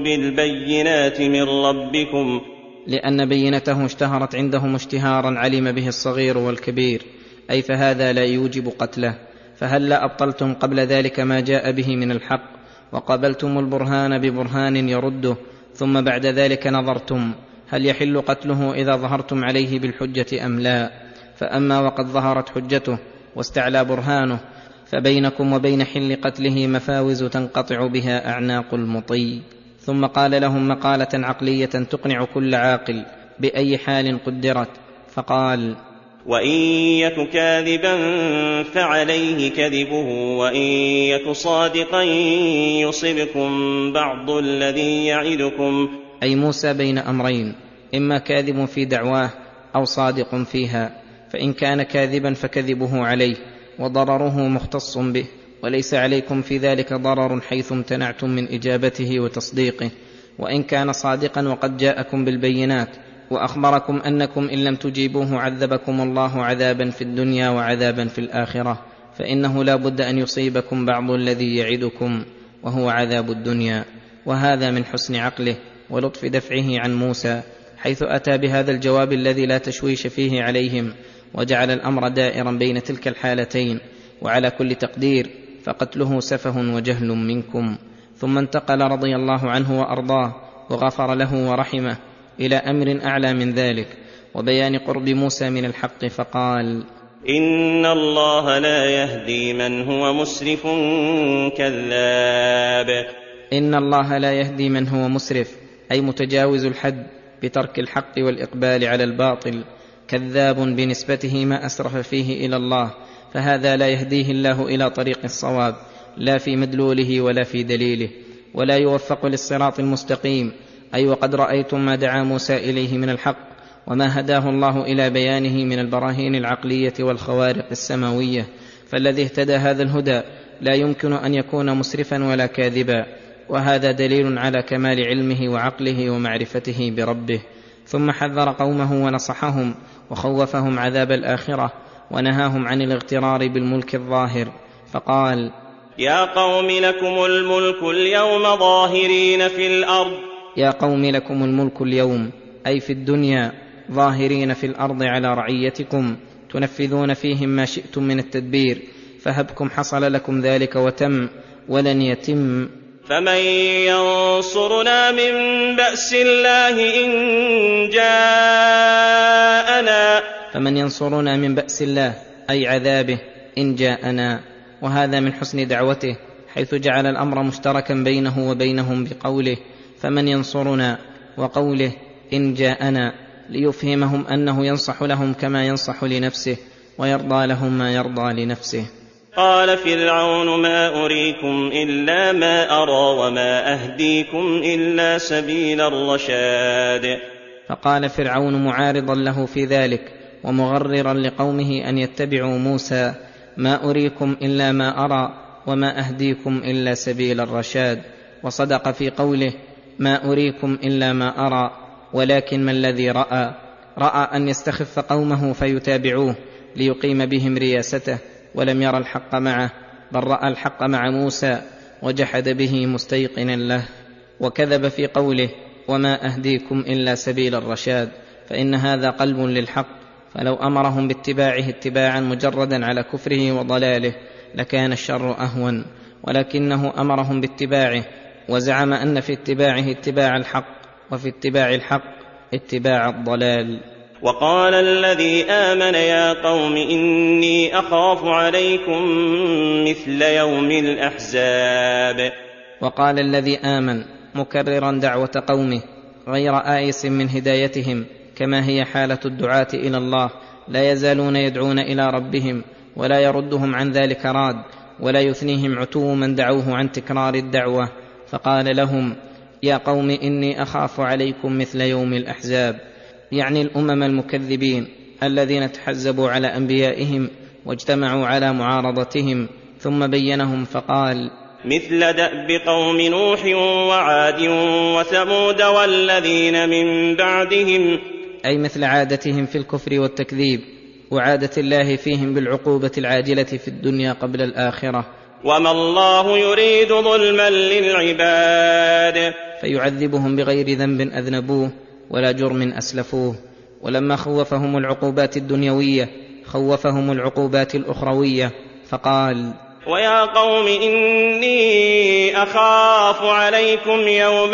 B: بالبينات من ربكم،
C: لأن بينته اشتهرت عندهم اشتهارا علم به الصغير والكبير، أي فهذا لا يوجب قتله. فهلا أبطلتم قبل ذلك ما جاء به من الحق وقبلتم البرهان ببرهان يرده، ثم بعد ذلك نظرتم هل يحل قتله إذا ظهرتم عليه بالحجة أم لا. فأما وقد ظهرت حجته واستعلى برهانه فبينكم وبين حل قتله مفاوز تنقطع بها أعناق المطي. ثم قال لهم مقالة عقلية تقنع كل عاقل بأي حال قدرت، فقال:
B: وإن يك كاذبا فعليه كذبه، وإن يك صادقا يصبكم بعض الذي يعدكم.
C: أي موسى بين أمرين: إما كاذب في دعواه أو صادق فيها، فإن كان كاذبا فكذبه عليه وضرره مختص به، وليس عليكم في ذلك ضرر حيث امتنعتم من إجابته وتصديقه. وإن كان صادقا وقد جاءكم بالبينات وأخبركم أنكم إن لم تجيبوه عذبكم الله عذابا في الدنيا وعذابا في الآخرة، فإنه لا بد أن يصيبكم بعض الذي يعدكم وهو عذاب الدنيا. وهذا من حسن عقله ولطف دفعه عن موسى، حيث أتى بهذا الجواب الذي لا تشويش فيه عليهم، وجعل الأمر دائرا بين تلك الحالتين. وعلى كل تقدير فقتله سفه وجهل منكم. ثم انتقل رضي الله عنه وأرضاه وغفر له ورحمه إلى أمر أعلى من ذلك وبيان قرب موسى من الحق، فقال:
B: إن الله لا يهدي من هو مسرف كذاب.
C: إن الله لا يهدي من هو مسرف، أي متجاوز الحد بترك الحق والإقبال على الباطل، كذاب بنسبته ما أسرف فيه إلى الله، فهذا لا يهديه الله إلى طريق الصواب لا في مدلوله ولا في دليله، ولا يوفق للصراط المستقيم. أي وقد رأيتم ما دعا موسى إليه من الحق وما هداه الله إلى بيانه من البراهين العقلية والخوارق السماوية، فالذي اهتدى هذا الهدى لا يمكن أن يكون مسرفا ولا كاذبا، وهذا دليل على كمال علمه وعقله ومعرفته بربه. ثم حذر قومه ونصحهم وخوفهم عذاب الآخرة ونهاهم عن الاغترار بالملك الظاهر، فقال:
B: يا قوم لكم الملك اليوم ظاهرين في الأرض.
C: يا قوم لكم الملك اليوم، أي في الدنيا، ظاهرين في الأرض على رعيتكم، تنفذون فيهم ما شئتم من التدبير، فهبكم حصل لكم ذلك وتم ولن يتم.
B: فمن ينصرنا من بأس الله إن جاءنا.
C: فمن ينصرنا من بأس الله أي عذابه إن جاءنا. وهذا من حسن دعوته، حيث جعل الأمر مشتركا بينه وبينهم بقوله فمن ينصرنا وقوله إن جاءنا، ليفهمهم أنه ينصح لهم كما ينصح لنفسه ويرضى لهم ما يرضى لنفسه.
B: قال فرعون: ما أريكم إلا ما أرى وما أهديكم إلا سبيل الرشاد.
C: فقال فرعون معارضا له في ذلك ومغررا لقومه أن يتبعوا موسى: ما أريكم إلا ما أرى وما أهديكم إلا سبيل الرشاد. وصدق في قوله ما أريكم إلا ما أرى، ولكن ما الذي رأى أن يستخف قومه فيتابعوه ليقيم بهم رياسته، ولم ير الحق معه، بل رأى الحق مع موسى وجحد به مستيقنا له. وكذب في قوله وما أهديكم إلا سبيل الرشاد، فإن هذا قلب للحق، فلو أمرهم باتباعه اتباعا مجردا على كفره وضلاله لكان الشر أهون، ولكنه أمرهم باتباعه وزعم أن في اتباعه اتباع الحق، وفي اتباع الحق اتباع الضلال.
B: وقال الذي آمن يا قوم إني أخاف عليكم مثل يوم الأحزاب.
C: وقال الذي آمن مكررا دعوة قومه غير آيس من هدايتهم، كما هي حالة الدعاة إلى الله، لا يزالون يدعون إلى ربهم ولا يردهم عن ذلك راد، ولا يثنيهم عتو من دعوه عن تكرار الدعوة. فقال لهم: يا قوم إني أخاف عليكم مثل يوم الأحزاب، يعني الأمم المكذبين الذين تحزبوا على أنبيائهم واجتمعوا على معارضتهم، ثم بينهم فقال:
B: مثل دأب قوم نوح وعاد وثمود والذين من بعدهم،
C: أي مثل عادتهم في الكفر والتكذيب، وعادة الله فيهم بالعقوبة العاجلة في الدنيا قبل الآخرة.
B: وما الله يريد ظلما للعباد،
C: فيعذبهم بغير ذنب أذنبوه ولا جرم أسلفوه. ولما خوفهم العقوبات الدنيوية خوفهم العقوبات الأخروية، فقال:
B: ويا قوم إني أخاف عليكم يوم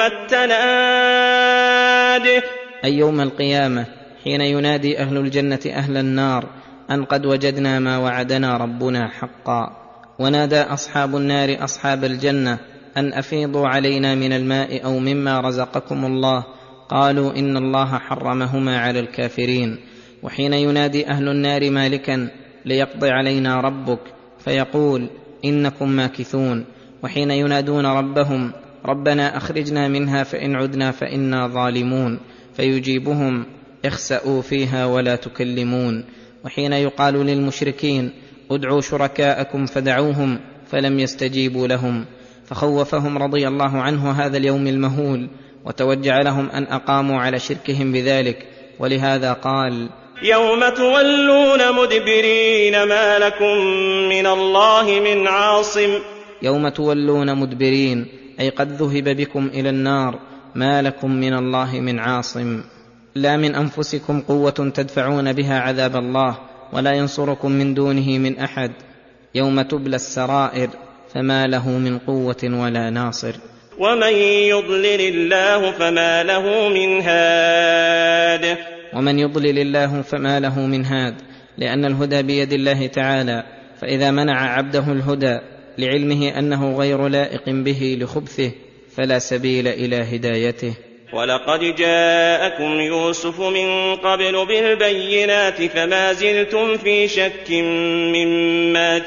B: التناد،
C: أي يوم القيامة، حين ينادي أهل الجنة أهل النار أن قد وجدنا ما وعدنا ربنا حقا. ونادى أصحاب النار أصحاب الجنة أن أفيضوا علينا من الماء أو مما رزقكم الله، قالوا إن الله حرمهما على الكافرين. وحين ينادي أهل النار مالكا ليقضي علينا ربك، فيقول: إنكم ماكثون. وحين ينادون ربهم: ربنا أخرجنا منها فإن عدنا فإنا ظالمون، فيجيبهم: اخسأوا فيها ولا تكلمون. وحين يقال للمشركين: ادعوا شركاءكم فدعوهم فلم يستجيبوا لهم، فخوفهم رضي الله عنه هذا اليوم المهول، وتوجع لهم أن أقاموا على شركهم بذلك، ولهذا قال:
B: يوم تولون مدبرين ما لكم من الله من عاصم.
C: يوم تولون مدبرين، أي قد ذهب بكم إلى النار، ما لكم من الله من عاصم، لا من أنفسكم قوة تدفعون بها عذاب الله، ولا ينصركم من دونه من أحد. يوم تبلى السرائر، فما له من قوة ولا ناصر.
B: ومن يضلل الله فما له من هاد،
C: ومن يضلل الله فما له من هاد، لأن الهدى بيد الله تعالى، فإذا منع عبده الهدى لعلمه أنه غير لائق به لخبثه، فلا سبيل إلى هدايته.
B: ولقد جاءكم يوسف من قبل بالبينات فما زلتم في شك مما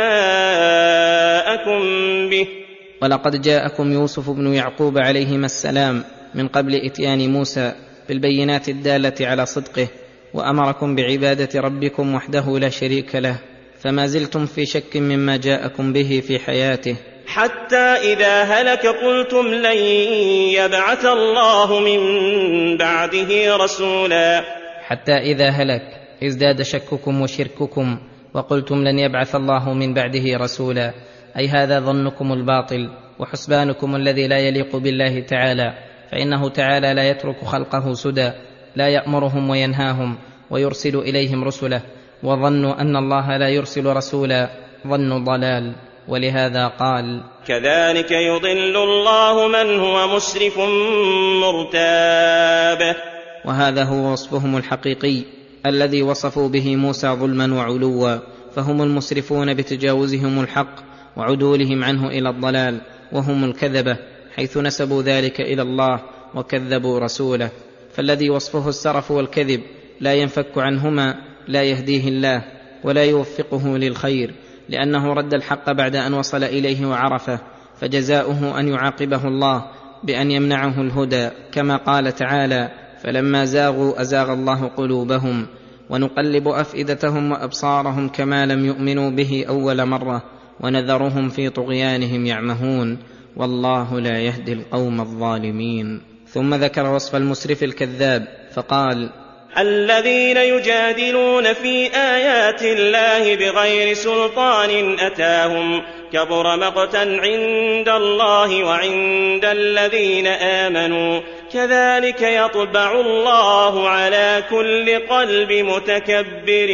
B: جاءكم به.
C: ولقد جاءكم يوسف بن يعقوب عليهما السلام من قبل إتيان موسى بالبينات الدالة على صدقه، وأمركم بعبادة ربكم وحده لا شريك له، فما زلتم في شك مما جاءكم به في حياته،
B: حتى إذا هلك قلتم لن يبعث الله من بعده رسولا.
C: حتى إذا هلك ازداد شككم وشرككم، وقلتم لن يبعث الله من بعده رسولا، أي هذا ظنكم الباطل وحسبانكم الذي لا يليق بالله تعالى، فإنه تعالى لا يترك خلقه سدى، لا يأمرهم وينهاهم ويرسل إليهم رسله، وظنوا أن الله لا يرسل رسولا ظن ضلال. ولهذا قال:
B: كذلك يضل الله من هو مسرف مرتاب.
C: وهذا هو وصفهم الحقيقي الذي وصفوا به موسى ظلما وعلوا، فهم المسرفون بتجاوزهم الحق وعدولهم عنه إلى الضلال، وهم الكذبة حيث نسبوا ذلك إلى الله وكذبوا رسوله. فالذي وصفه السرف والكذب لا ينفك عنهما لا يهديه الله ولا يوفقه للخير، لأنه رد الحق بعد أن وصل إليه وعرفه، فجزاؤه أن يعاقبه الله بأن يمنعه الهدى، كما قال تعالى: فلما زاغوا أزاغ الله قلوبهم، ونقلب أفئدتهم وأبصارهم كما لم يؤمنوا به أول مرة، ونذرهم في طغيانهم يعمهون، والله لا يهدي القوم الظالمين. ثم ذكر وصف المسرف الكذاب فقال:
B: الذين يجادلون في آيات الله بغير سلطان أتاهم، كبر مقتا عند الله وعند الذين آمنوا، كذلك يطبع الله على كل قلب متكبر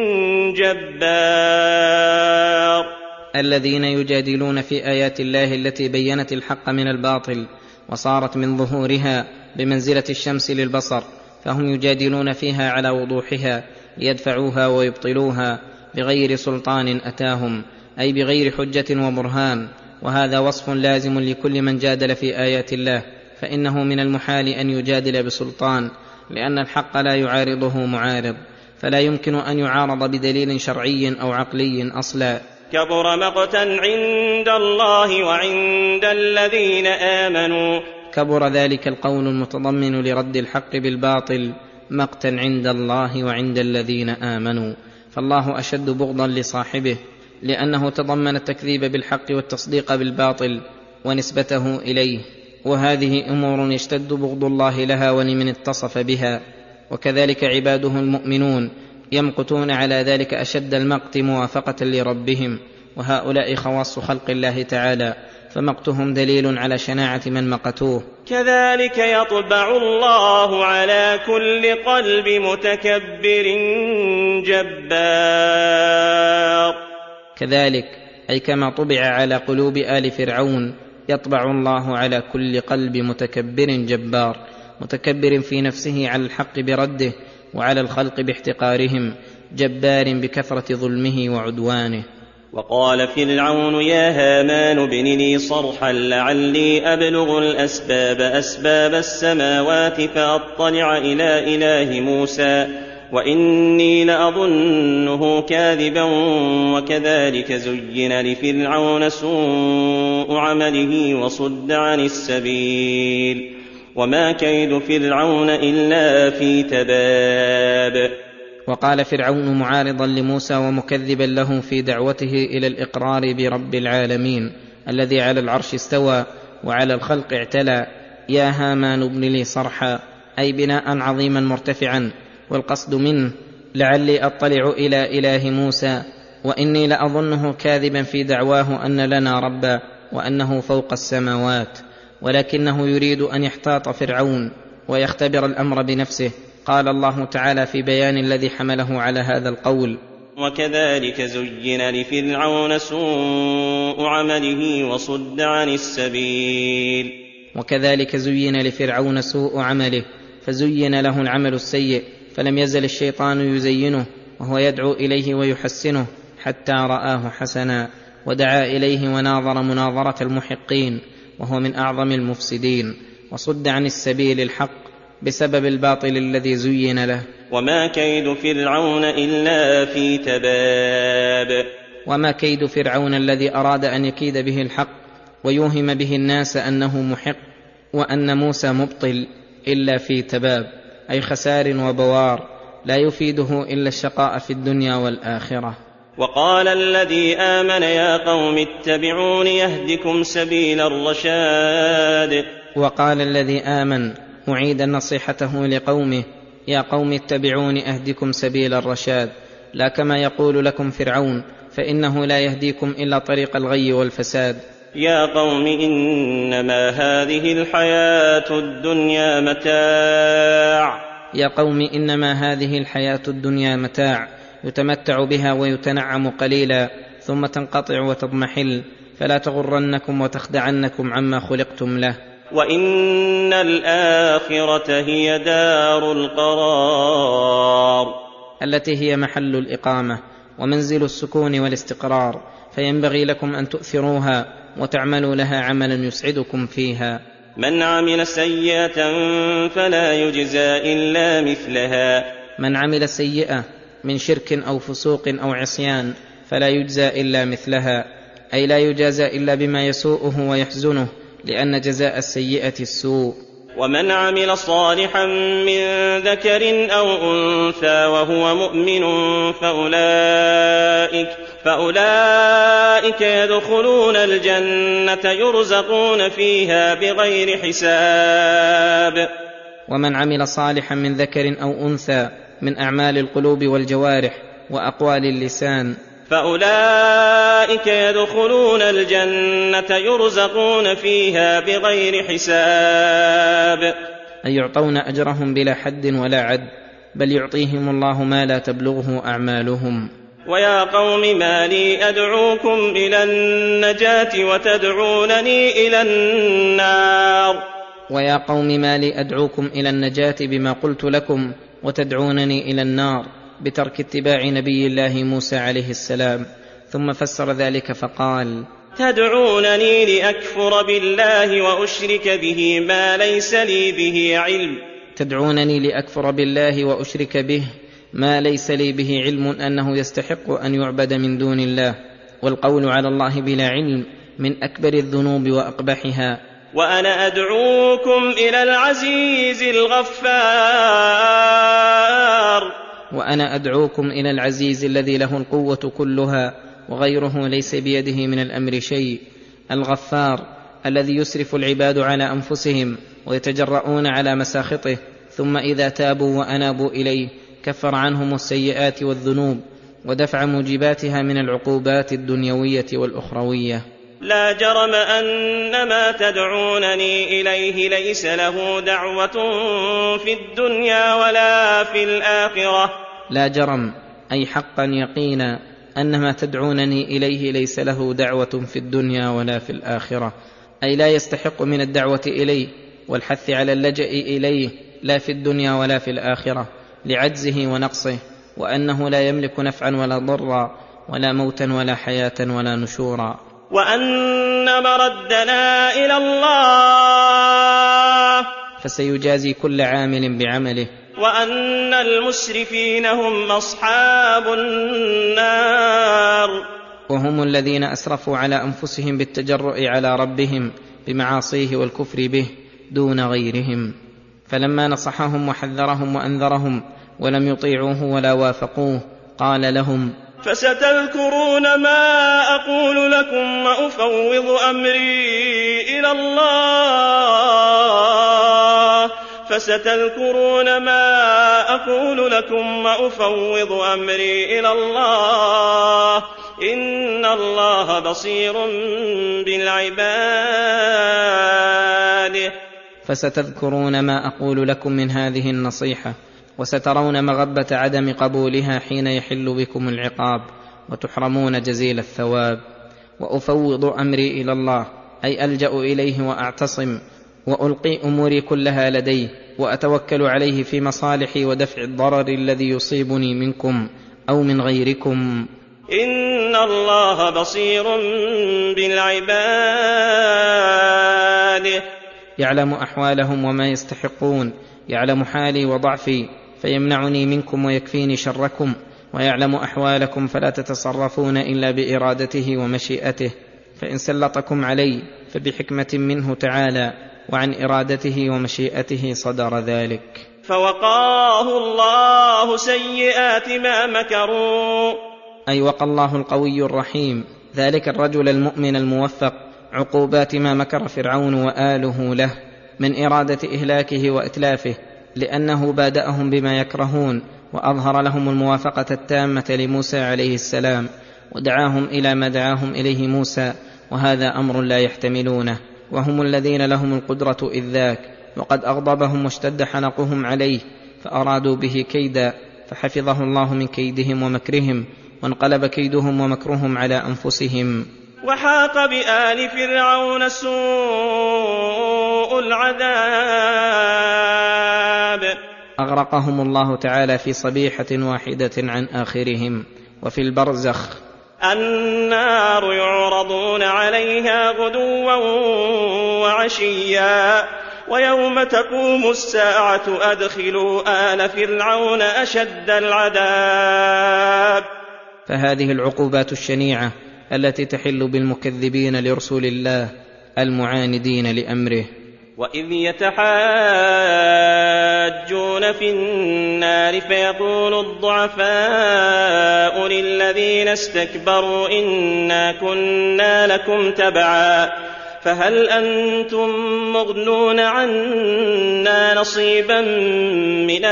B: جبار.
C: الذين يجادلون في آيات الله التي بينت الحق من الباطل وصارت من ظهورها بمنزلة الشمس للبصر، فهم يجادلون فيها على وضوحها ليدفعوها ويبطلوها بغير سلطان أتاهم، أي بغير حجة وبرهان. وهذا وصف لازم لكل من جادل في آيات الله، فإنه من المحال أن يجادل بسلطان، لأن الحق لا يعارضه معارض، فلا يمكن أن يعارض بدليل شرعي أو عقلي أصلا.
B: كبر مقتا عند الله وعند الذين آمنوا.
C: كبر ذلك القول المتضمن لرد الحق بالباطل مقتا عند الله وعند الذين آمنوا، فالله أشد بغضا لصاحبه، لأنه تضمن التكذيب بالحق والتصديق بالباطل ونسبته إليه، وهذه أمور يشتد بغض الله لها ولمن اتصف بها. وكذلك عباده المؤمنون يمقتون على ذلك أشد المقت موافقة لربهم، وهؤلاء خواص خلق الله تعالى، فمقتهم دليل على شناعة من مقتوه.
B: كذلك يطبع الله على كل قلب متكبر جبار.
C: كذلك أي كما طبع على قلوب آل فرعون، يطبع الله على كل قلب متكبر جبار، متكبر في نفسه على الحق برده، وعلى الخلق باحتقارهم، جبار بكثرة ظلمه وعدوانه.
B: وقال فرعون يا هامان ابن لي صرحا لعلي أبلغ أسباب السماوات فأطلع إلى إله موسى وإني لأظنه كاذبا. وكذلك زين لفرعون سوء عمله وصد عن السبيل وما كيد فرعون إلا في تباب.
C: وقال فرعون معارضا لموسى ومكذبا له في دعوته إلى الإقرار برب العالمين الذي على العرش استوى وعلى الخلق اعتلى: يا هامان ابن لي صرحا، أي بناء عظيما مرتفعا، والقصد منه لعلي أطلع إلى إله موسى، وإني لأظنه كاذبا في دعواه أن لنا ربا وأنه فوق السماوات. ولكنه يريد أن يحتاط فرعون ويختبر الأمر بنفسه. قال الله تعالى في بيان الذي حمله على هذا القول:
B: وكذلك زين لفرعون سوء عمله وصد عن السبيل.
C: وكذلك زين لفرعون سوء عمله، فزين له العمل السيء، فلم يزل الشيطان يزينه وهو يدعو إليه ويحسنه حتى رآه حسنا، ودعا إليه وناظر مناظرة المحقين، وهو من أعظم المفسدين. وصد عن السبيل الحق بسبب الباطل الذي زين له.
B: وما كيد فرعون إلا في تباب.
C: وما كيد فرعون الذي أراد أن يكيد به الحق ويوهم به الناس أنه محق وأن موسى مبطل إلا في تباب، أي خسار وبوار لا يفيده إلا الشقاء في الدنيا والآخرة.
B: وقال الذي آمن يا قوم اتبعون يهدكم سبيل الرشاد.
C: وقال الذي آمن معيدا نصيحته لقومه: يا قوم اتبعون أهدكم سبيل الرشاد، لا كما يقول لكم فرعون، فإنه لا يهديكم إلا طريق الغي والفساد.
B: يا قوم إنما هذه الحياة الدنيا متاع.
C: يا قوم إنما هذه الحياة الدنيا متاع، يتمتع بها ويتنعم قليلا ثم تنقطع وتضمحل، فلا تغرنكم وتخدعنكم عما خلقتم له.
B: وإن الآخرة هي دار القرار،
C: التي هي محل الإقامة ومنزل السكون والاستقرار، فينبغي لكم أن تؤثروها وتعملوا لها عملا يسعدكم فيها.
B: من عمل سيئة فلا يجزى إلا مثلها.
C: من عمل سيئة من شرك أو فسوق أو عصيان فلا يجزى إلا مثلها، أي لا يجازى إلا بما يسوءه ويحزنه، لأن جزاء السيئة السوء.
B: ومن عمل صالحا من ذكر أو أنثى وهو مؤمن فأولئك يدخلون الجنة يرزقون فيها بغير حساب.
C: ومن عمل صالحا من ذكر أو أنثى من أعمال القلوب والجوارح وأقوال اللسان
B: فأولئك يدخلون الجنة يرزقون فيها بغير حساب،
C: أي يعطون أجرهم بلا حد ولا عد، بل يعطيهم الله ما لا تبلغه أعمالهم.
B: ويا قوم ما لي أدعوكم إلى النجاة وتدعونني إلى النار.
C: ويا قوم ما لي أدعوكم إلى النجاة بما قلت لكم وتدعونني إلى النار، بترك اتباع نبي الله موسى عليه السلام. ثم فسر ذلك فقال:
B: تدعونني لأكفر بالله وأشرك به ما ليس لي به علم.
C: تدعونني لأكفر بالله وأشرك به ما ليس لي به علم أنه يستحق أن يعبد من دون الله، والقول على الله بلا علم من أكبر الذنوب وأقبحها.
B: وأنا أدعوكم إلى العزيز الغفار.
C: وأنا أدعوكم إلى العزيز الذي له القوة كلها وغيره ليس بيده من الأمر شيء، الغفار الذي يسرف العباد على أنفسهم ويتجرؤون على مساخطه، ثم إذا تابوا وأنابوا إليه كفر عنهم السيئات والذنوب ودفع موجباتها من العقوبات الدنيوية والأخروية.
B: لا جرم أن ما تدعونني إليه ليس له دعوة في الدنيا ولا في الآخرة.
C: لا جرم أي حقا يقينا أن ما تدعونني إليه ليس له دعوة في الدنيا ولا في الآخرة، أي لا يستحق من الدعوة إليه والحث على اللجأ إليه لا في الدنيا ولا في الآخرة لعجزه ونقصه، وأنه لا يملك نفعا ولا ضرا ولا موتا ولا حياة ولا نشورا.
B: وأن مردنا إلى الله
C: فسيجازي كل عامل بعمله.
B: وأن المسرفين هم أصحاب النار.
C: وهم الذين أسرفوا على أنفسهم بالتجرؤ على ربهم بمعاصيه والكفر به دون غيرهم، فلما نصحهم وحذرهم وأنذرهم ولم يطيعوه ولا وافقوه قال لهم:
B: فستذكرون ما أقول لكم وأفوض أمري إلى الله. فستذكرون ما أقول لكم وأفوض أمري إلى الله، إن الله بصير بالعباد.
C: فستذكرون ما أقول لكم من هذه النصيحة، وسترون مغبة عدم قبولها حين يحل بكم العقاب وتحرمون جزيل الثواب. وأفوض أمري إلى الله أي ألجأ إليه وأعتصم وألقي أموري كلها لديه وأتوكل عليه في مصالحي ودفع الضرر الذي يصيبني منكم أو من غيركم.
B: إن الله بصير بالعباد.
C: يعلم أحوالهم وما يستحقون، يعلم حالي وضعفي فيمنعني منكم ويكفيني شركم، ويعلم أحوالكم فلا تتصرفون إلا بإرادته ومشيئته، فإن سلطكم علي فبحكمة منه تعالى، وعن إرادته ومشيئته صدر ذلك.
B: فوقاه الله سيئات ما مكروا،
C: أي وقى الله القوي الرحيم ذلك الرجل المؤمن الموفق عقوبات ما مكر فرعون وآله له من إرادة إهلاكه وإتلافه، لأنه بادأهم بما يكرهون وأظهر لهم الموافقة التامة لموسى عليه السلام، ودعاهم إلى ما دعاهم إليه موسى، وهذا أمر لا يحتملونه، وهم الذين لهم القدرة إذ ذاك، وقد أغضبهم واشتد حنقهم عليه فأرادوا به كيدا، فحفظه الله من كيدهم ومكرهم، وانقلب كيدهم ومكرهم على أنفسهم.
B: وحاق بآل فرعون سوء العذاب.
C: أغرقهم الله تعالى في صبيحة واحدة عن آخرهم. وفي البرزخ:
B: النار يعرضون عليها غدوا وعشيا ويوم تقوم الساعة أدخلوا آل فرعون أشد العذاب.
C: فهذه العقوبات الشنيعة التي تحل بالمكذبين لرسول الله المعاندين لأمره.
B: وإذ يتحاجون في النار فيقول الضعفاء للذين استكبروا إنا كنا لكم تبعا فهل أنتم مغنون عنا نصيبا من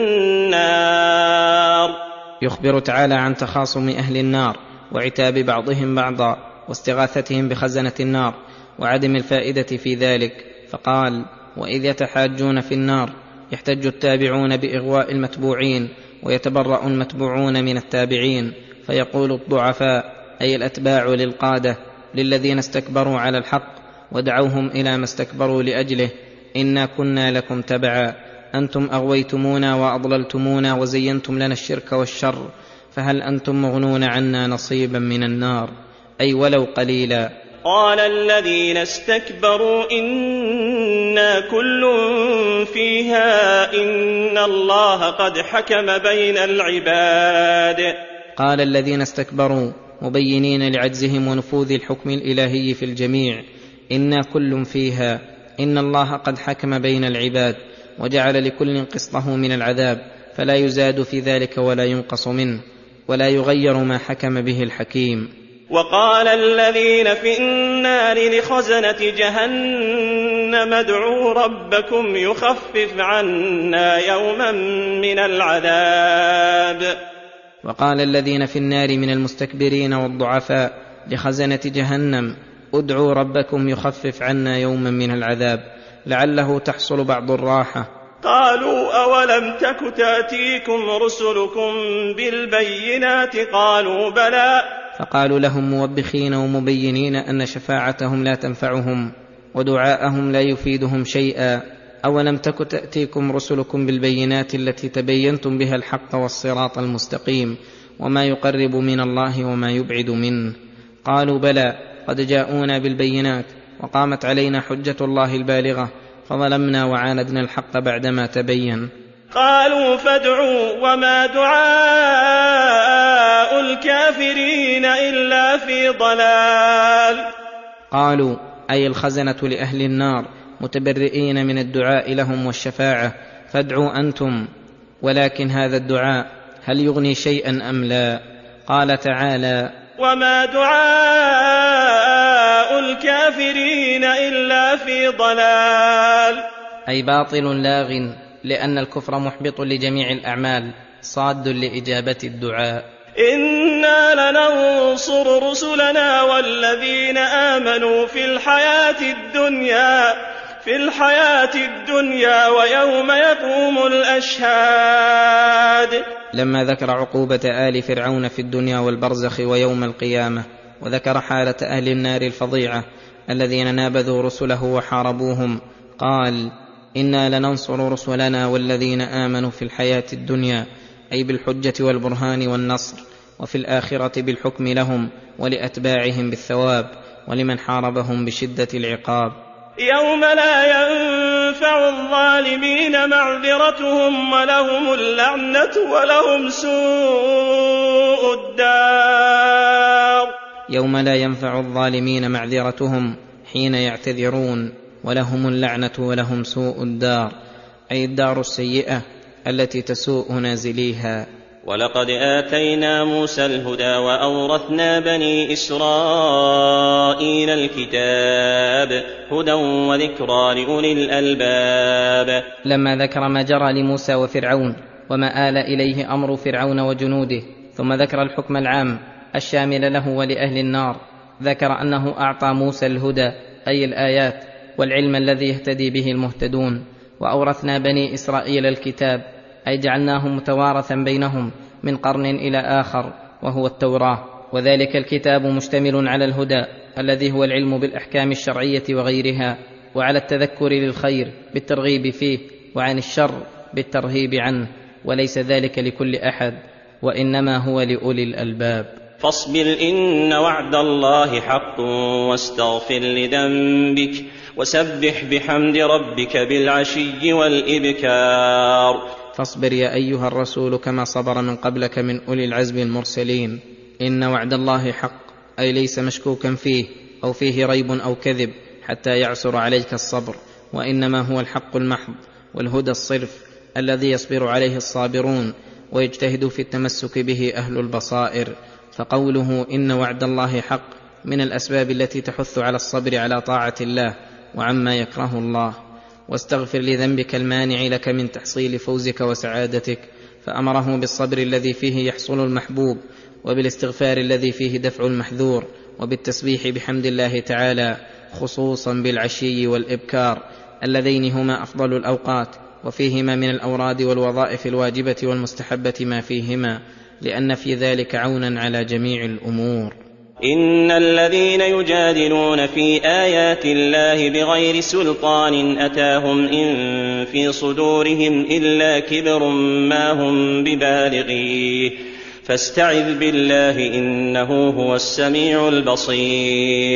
B: النار.
C: يخبر تعالى عن تخاصم أهل النار وعتاب بعضهم بعضا واستغاثتهم بخزنة النار وعدم الفائدة في ذلك، فقال: وإذ يتحاجون في النار، يحتج التابعون بإغواء المتبوعين ويتبرأ المتبوعون من التابعين، فيقول الضعفاء أي الأتباع للقادة للذين استكبروا على الحق ودعوهم إلى ما استكبروا لأجله: إنا كنا لكم تبعا، أنتم أغويتمونا وأضللتمونا وزينتم لنا الشرك والشر، فهل أنتم مغنون عنا نصيبا من النار، أي ولو قليلا.
B: وقال الذين استكبروا إنا كل فيها إن الله قد حكم بين العباد.
C: قال الذين استكبروا مبينين لعجزهم ونفوذ الحكم الإلهي في الجميع: إنا كل فيها إن الله قد حكم بين العباد، وجعل لكل قسطه من العذاب، فلا يزاد في ذلك ولا ينقص منه، ولا يغير ما حكم به الحكيم.
B: وقال الذين في النار لخزنة جهنم ادعوا ربكم يخفف عنا يوما من العذاب.
C: وقال الذين في النار من المستكبرين والضعفاء لخزنة جهنم: ادعوا ربكم يخفف عنا يوما من العذاب لعله تحصل بعض الراحة.
B: قالوا أولم تك تأتيكم رسلكم بالبينات؟ قالوا بلى.
C: فقالوا لهم موبخين ومبينين أن شفاعتهم لا تنفعهم ودعاءهم لا يفيدهم شيئا: أولم تك تأتيكم رسلكم بالبينات التي تبينتم بها الحق والصراط المستقيم وما يقرب من الله وما يبعد منه؟ قالوا بلى قد جاءونا بالبينات وقامت علينا حجة الله البالغة فظلمنا وعاندنا الحق بعدما تبين.
B: قالوا فادعوا وما دعاء الكافرين إلا في ضلال.
C: قالوا أي الخزنة لأهل النار متبرئين من الدعاء لهم والشفاعة: فادعوا أنتم، ولكن هذا الدعاء هل يغني شيئا أم لا؟ قال تعالى:
B: وما دعاء الكافرين إلا في ضلال.
C: أي باطل لاغ، لأن الكفر محبط لجميع الأعمال صاد لإجابة الدعاء.
B: إنا لننصر رسلنا والذين آمنوا في الحياة الدنيا ويوم يقوم الأشهاد.
C: لما ذكر عقوبة آل فرعون في الدنيا والبرزخ ويوم القيامة، وذكر حالة أهل النار الفظيعة الذين نابذوا رسله وحاربوهم، قال: إنا لننصر رسلنا والذين آمنوا في الحياة الدنيا، أي بالحجة والبرهان والنصر، وفي الآخرة بالحكم لهم ولأتباعهم بالثواب، ولمن حاربهم بشدة العقاب.
B: يوم لا ينفع الظالمين معذرتهم ولهم اللعنة ولهم سوء الدار.
C: يوم لا ينفع الظالمين معذرتهم حين يعتذرون، ولهم اللعنة ولهم سوء الدار، أي الدار السيئة التي تسوء نازليها.
B: ولقد آتينا موسى الهدى وأورثنا بني إسرائيل الكتاب هدى وذكرى لأولي الألباب.
C: لما ذكر ما جرى لموسى وفرعون وما آل إليه أمر فرعون وجنوده، ثم ذكر الحكم العام الشامل له ولأهل النار، ذكر أنه أعطى موسى الهدى أي الآيات والعلم الذي يهتدي به المهتدون، وأورثنا بني إسرائيل الكتاب أي جعلناه متوارثا بينهم من قرن إلى آخر، وهو التوراة. وذلك الكتاب مشتمل على الهدى الذي هو العلم بالأحكام الشرعية وغيرها، وعلى التذكر للخير بالترغيب فيه، وعن الشر بالترهيب عنه، وليس ذلك لكل أحد، وإنما هو لأولي الألباب.
B: فاصبر إن وعد الله حق واستغفر لذنبك وسبح بحمد ربك بالعشي والإبكار.
C: فاصبر يا أيها الرسول كما صبر من قبلك من أولي العزم المرسلين. إن وعد الله حق، أي ليس مشكوكا فيه أو فيه ريب أو كذب حتى يعسر عليك الصبر، وإنما هو الحق المحض والهدى الصرف الذي يصبر عليه الصابرون ويجتهد في التمسك به أهل البصائر. فقوله إن وعد الله حق من الأسباب التي تحث على الصبر على طاعة الله وعما يكره الله. واستغفر لذنبك المانع لك من تحصيل فوزك وسعادتك، فأمره بالصبر الذي فيه يحصل المحبوب، وبالاستغفار الذي فيه دفع المحذور، وبالتسبيح بحمد الله تعالى خصوصا بالعشي والإبكار اللذين هما أفضل الأوقات، وفيهما من الأوراد والوظائف الواجبة والمستحبة ما فيهما، لأن في ذلك عونا على جميع الأمور.
B: إن الذين يجادلون في آيات الله بغير سلطان أتاهم إن في صدورهم إلا كبر ما هم ببالغيه فاستعذ بالله إنه هو السميع البصير.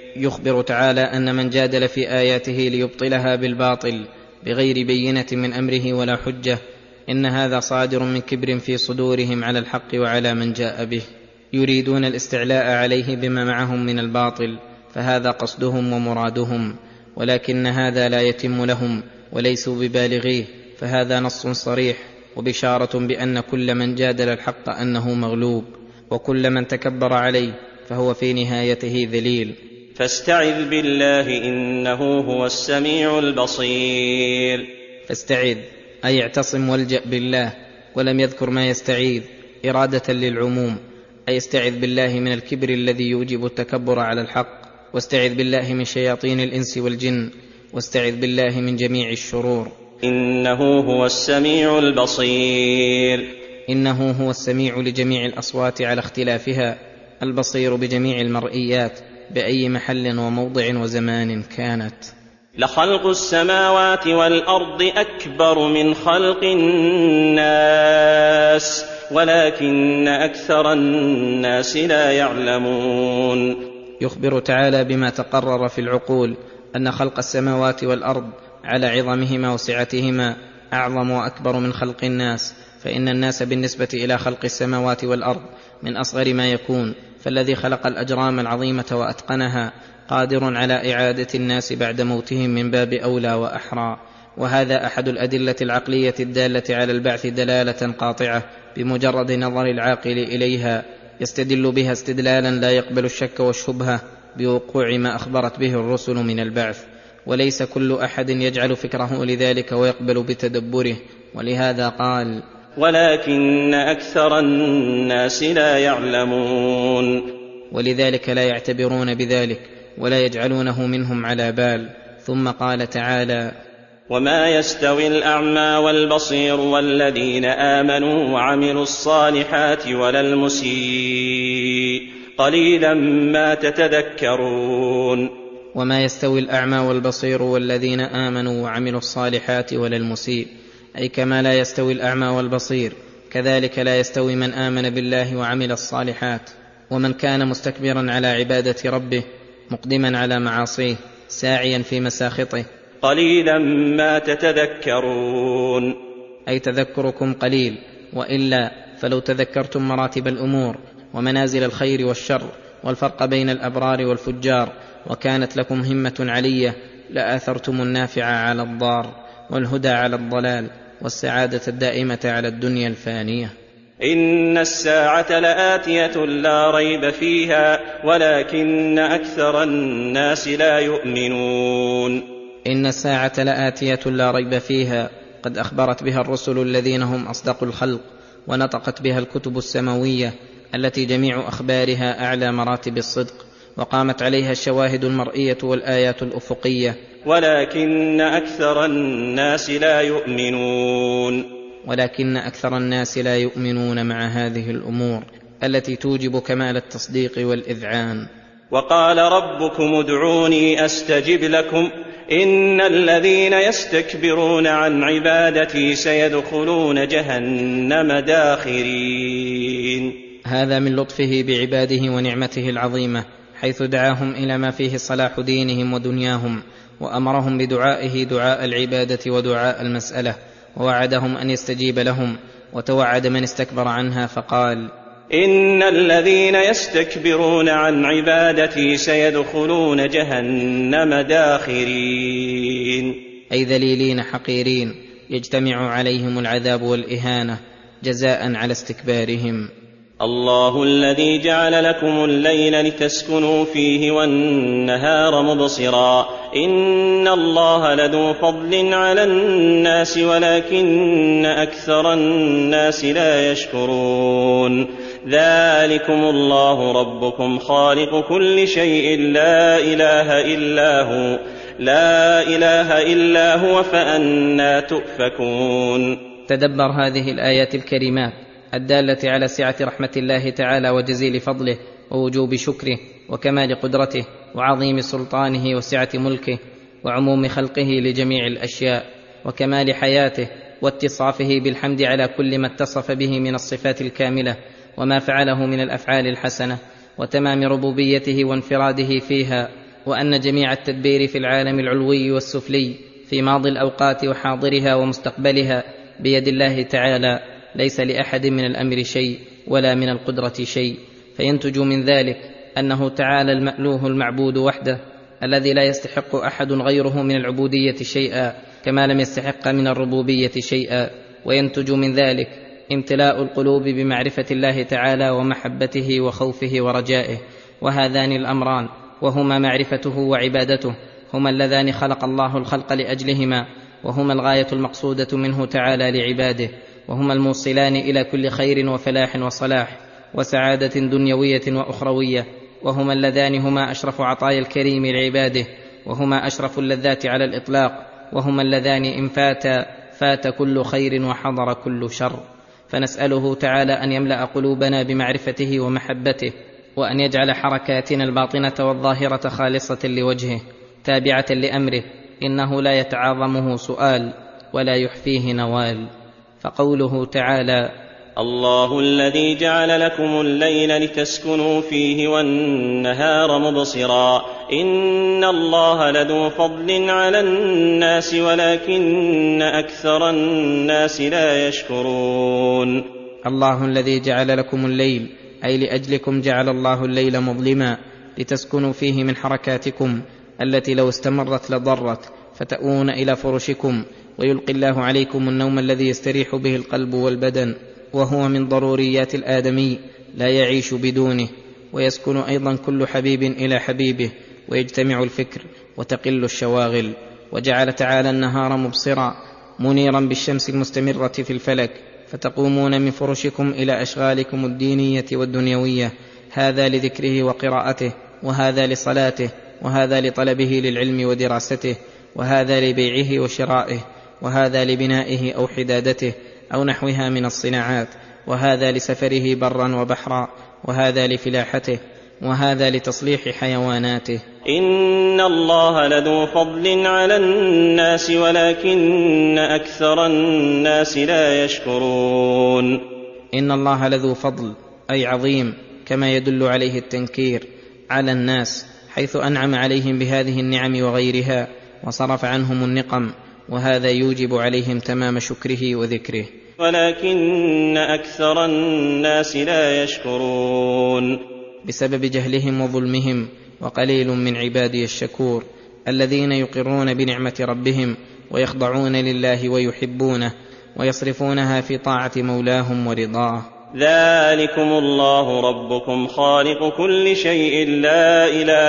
C: يخبر تعالى أن من جادل في آياته ليبطلها بالباطل بغير بينة من أمره ولا حجة إن هذا صادر من كبر في صدورهم على الحق وعلى من جاء به، يريدون الاستعلاء عليه بما معهم من الباطل، فهذا قصدهم ومرادهم، ولكن هذا لا يتم لهم وليسوا ببالغيه، فهذا نص صريح وبشارة بأن كل من جادل الحق أنه مغلوب، وكل من تكبر عليه فهو في نهايته ذليل.
B: فاستعذ بالله إنه هو السميع البصير.
C: فاستعذ أي اعتصم والجأ بالله، ولم يذكر ما يستعيذ إرادة للعموم، أي استعذ بالله من الكبر الذي يوجب التكبر على الحق، واستعذ بالله من شياطين الإنس والجن، واستعذ بالله من جميع الشرور.
B: إنه هو السميع البصير.
C: إنه هو السميع لجميع الأصوات على اختلافها، البصير بجميع المرئيات بأي محل وموضع وزمان كانت.
B: لخلق السماوات والأرض أكبر من خلق الناس ولكن أكثر الناس لا يعلمون.
C: يخبر تعالى بما تقرر في العقول أن خلق السماوات والأرض على عظمهما وسعتهما أعظم وأكبر من خلق الناس، فإن الناس بالنسبة إلى خلق السماوات والأرض من أصغر ما يكون، فالذي خلق الأجرام العظيمة وأتقنها قادر على إعادة الناس بعد موتهم من باب أولى وأحرى، وهذا أحد الأدلة العقلية الدالة على البعث دلالة قاطعة بمجرد نظر العاقل إليها، يستدل بها استدلالا لا يقبل الشك والشبهة بوقوع ما أخبرت به الرسل من البعث، وليس كل أحد يجعل فكره لذلك ويقبل بتدبره، ولهذا قال
B: ولكن أكثر الناس لا يعلمون،
C: ولذلك لا يعتبرون بذلك ولا يجعلونه منهم على بال. ثم قال تعالى
B: وما يستوي الأعمى والبصير والذين آمنوا وعملوا الصالحات ولا المسيء قليلا ما تتذكرون.
C: وما يستوي الأعمى والبصير والذين آمنوا وعملوا الصالحات ولا المسيء، أي كما لا يستوي الأعمى والبصير كذلك لا يستوي من آمن بالله وعمل الصالحات، ومن كان مستكبرا على عبادة ربه مقدما على معاصيه ساعيا في مساخطه.
B: قليلا ما تتذكرون،
C: أي تذكركم قليل، وإلا فلو تذكرتم مراتب الأمور ومنازل الخير والشر والفرق بين الأبرار والفجار، وكانت لكم همة علية لآثرتم النافع على الضار والهدى على الضلال والسعادة الدائمة على الدنيا الفانية.
B: إن الساعة لآتية لا ريب فيها ولكن أكثر الناس لا يؤمنون.
C: إن الساعة لآتية لا ريب فيها قد أخبرت بها الرسل الذين هم أصدق الخلق، ونطقت بها الكتب السماوية التي جميع أخبارها أعلى مراتب الصدق، وقامت عليها الشواهد المرئية والآيات الأفقية،
B: ولكن أكثر الناس لا يؤمنون.
C: ولكن أكثر الناس لا يؤمنون مع هذه الأمور التي توجب كمال التصديق والإذعان.
B: وقال ربكم ادعوني أستجب لكم إن الذين يستكبرون عن عبادتي سيدخلون جهنم داخرين.
C: هذا من لطفه بعباده ونعمته العظيمة، حيث دعاهم إلى ما فيه صلاح دينهم ودنياهم، وأمرهم بدعائه دعاء العبادة ودعاء المسألة، ووعدهم أن يستجيب لهم، وتوعد من استكبر عنها فقال
B: إن الذين يستكبرون عن عبادتي سيدخلون جهنم داخرين،
C: أي ذليلين حقيرين يجتمع عليهم العذاب والإهانة جزاء على استكبارهم.
B: الله الذي جعل لكم الليل لتسكنوا فيه والنهار مبصرا إن الله لذو فضل على الناس ولكن أكثر الناس لا يشكرون. ذلكم الله ربكم خالق كل شيء لا إله إلا هو فأنى تؤفكون.
C: تدبر هذه الآيات الكريمات الدالة على سعة رحمة الله تعالى وجزيل فضله ووجوب شكره وكمال قدرته وعظيم سلطانه وسعة ملكه وعموم خلقه لجميع الأشياء وكمال حياته واتصافه بالحمد على كل ما اتصف به من الصفات الكاملة وما فعله من الأفعال الحسنة وتمام ربوبيته وانفراده فيها وأن جميع التدبير في العالم العلوي والسفلي في ماضي الأوقات وحاضرها ومستقبلها بيد الله تعالى، ليس لأحد من الأمر شيء ولا من القدرة شيء. فينتج من ذلك أنه تعالى المألوه المعبود وحده، الذي لا يستحق أحد غيره من العبودية شيئا كما لم يستحق من الربوبية شيئا. وينتج من ذلك امتلاء القلوب بمعرفة الله تعالى ومحبته وخوفه ورجائه، وهذان الأمران وهما معرفته وعبادته هما اللذان خلق الله الخلق لأجلهما، وهما الغاية المقصودة منه تعالى لعباده، وهما الموصلان إلى كل خير وفلاح وصلاح وسعادة دنيوية وأخروية، وهما اللذان هما أشرف عطايا الكريم لعباده، وهما أشرف اللذات على الإطلاق، وهما اللذان إن فات كل خير وحضر كل شر. فنسأله تعالى أن يملأ قلوبنا بمعرفته ومحبته، وأن يجعل حركاتنا الباطنة والظاهرة خالصة لوجهه تابعة لأمره، إنه لا يتعاظمه سؤال ولا يحفيه نوال. فقوله تعالى:
B: الله الذي جعل لكم الليل لتسكنوا فيه والنهار مبصرا إن الله لذو فضل على الناس ولكن أكثر الناس لا يشكرون.
C: الله الذي جعل لكم الليل، أي لأجلكم جعل الله الليل مظلما لتسكنوا فيه من حركاتكم التي لو استمرت لضرت، فتأوون إلى فرشكم، ويلقي الله عليكم النوم الذي يستريح به القلب والبدن، وهو من ضروريات الآدمي لا يعيش بدونه. ويسكن أيضا كل حبيب إلى حبيبه، ويجتمع الفكر وتقل الشواغل. وجعل تعالى النهار مبصرا منيرا بالشمس المستمرة في الفلك، فتقومون من فرشكم إلى أشغالكم الدينية والدنيوية، هذا لذكره وقراءته، وهذا لصلاته، وهذا لطلبه للعلم ودراسته، وهذا لبيعه وشرائه، وهذا لبنائه أو حدادته أو نحوها من الصناعات، وهذا لسفره برا وبحرا، وهذا لفلاحته، وهذا لتصليح حيواناته.
B: إن الله لذو فضل على الناس ولكن أكثر الناس لا يشكرون.
C: إن الله لذو فضل أي عظيم، كما يدل عليه التنكير، على الناس، حيث أنعم عليهم بهذه النعم وغيرها وصرف عنهم النقم، وهذا يوجب عليهم تمام شكره وذكره.
B: ولكن أكثر الناس لا يشكرون،
C: بسبب جهلهم وظلمهم. وقليل من عبادي الشكور الذين يقرون بنعمة ربهم ويخضعون لله ويحبونه ويصرفونها في طاعة مولاهم ورضاه.
B: ذلكم الله ربكم خالق كل شيء لا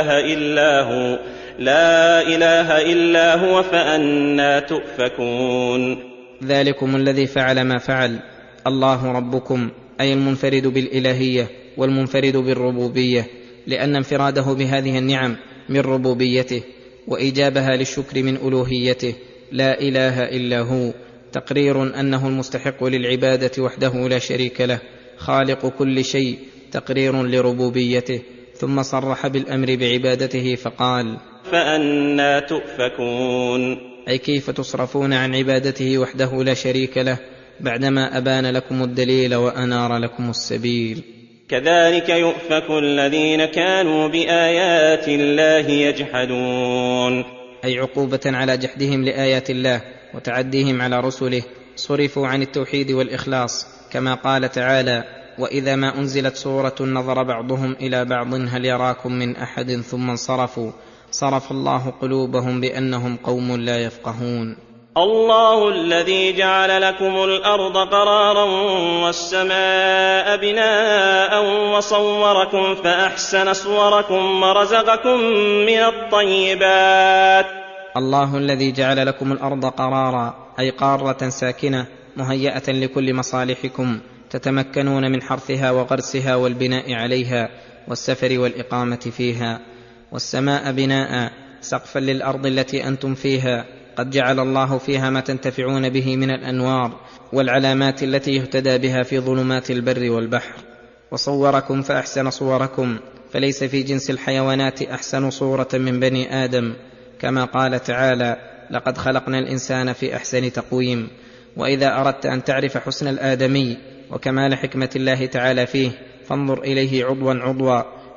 B: إله إلا هو فأنى تؤفكون.
C: ذلكم الذي فعل ما فعل، الله ربكم، أي المنفرد بالإلهية والمنفرد بالربوبية، لأن انفراده بهذه النعم من ربوبيته، وإيجابها للشكر من ألوهيته، لا إله إلا هو، تقرير أنه المستحق للعبادة وحده لا شريك له، خالق كل شيء، تقرير لربوبيته. ثم صرح بالأمر بعبادته فقال:
B: فأنى تؤفكون،
C: أي كيف تصرفون عن عبادته وحده لا شريك له بعدما أبان لكم الدليل وأنار لكم السبيل.
B: كذلك يؤفك الذين كانوا بآيات الله يجحدون،
C: أي عقوبة على جحدهم لآيات الله وتعديهم على رسله، صرفوا عن التوحيد والإخلاص، كما قال تعالى: وإذا ما أنزلت سورة نظر بعضهم إلى بعض هل يراكم من أحد ثم انصرفوا، صرف الله قلوبهم بأنهم قوم لا يفقهون.
B: الله الذي جعل لكم الأرض قرارا والسماء بناء وصوركم فأحسن صوركم ورزقكم من الطيبات.
C: الله الذي جعل لكم الأرض قرارا، أي قارة ساكنة مهيئة لكل مصالحكم، تتمكنون من حرثها وغرسها والبناء عليها والسفر والإقامة فيها. والسماء بناء، سقفا للأرض التي أنتم فيها، قد جعل الله فيها ما تنتفعون به من الأنوار والعلامات التي يهتدى بها في ظلمات البر والبحر. وصوركم فأحسن صوركم، فليس في جنس الحيوانات أحسن صورة من بني آدم، كما قال تعالى: لقد خلقنا الإنسان في أحسن تقويم. وإذا أردت أن تعرف حسن الآدمي وكمال حكمة الله تعالى فيه، فانظر إليه عضوا عضوا،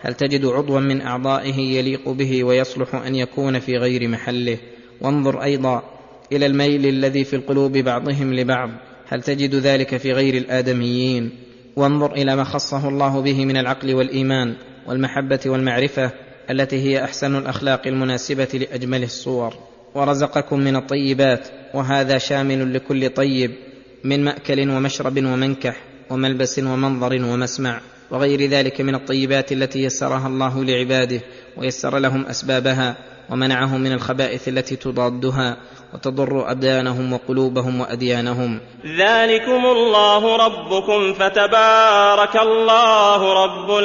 C: هل تجد عضوا من أعضائه يليق به ويصلح أن يكون في غير محله؟ وانظر أيضا إلى الميل الذي في القلوب بعضهم لبعض، هل تجد ذلك في غير الآدميين؟ وانظر إلى ما خصه الله به من العقل والإيمان والمحبة والمعرفة التي هي أحسن الأخلاق المناسبة لأجمل الصور. ورزقكم من الطيبات، وهذا شامل لكل طيب من مأكل ومشرب ومنكح وملبس ومنظر ومسمع وغير ذلك من الطيبات التي يسرها الله لعباده ويسر لهم أسبابها، ومنعهم من الخبائث التي تضادها وتضر أبدانهم وقلوبهم وأديانهم.
B: ذلكم الله ربكم فتبارك الله رب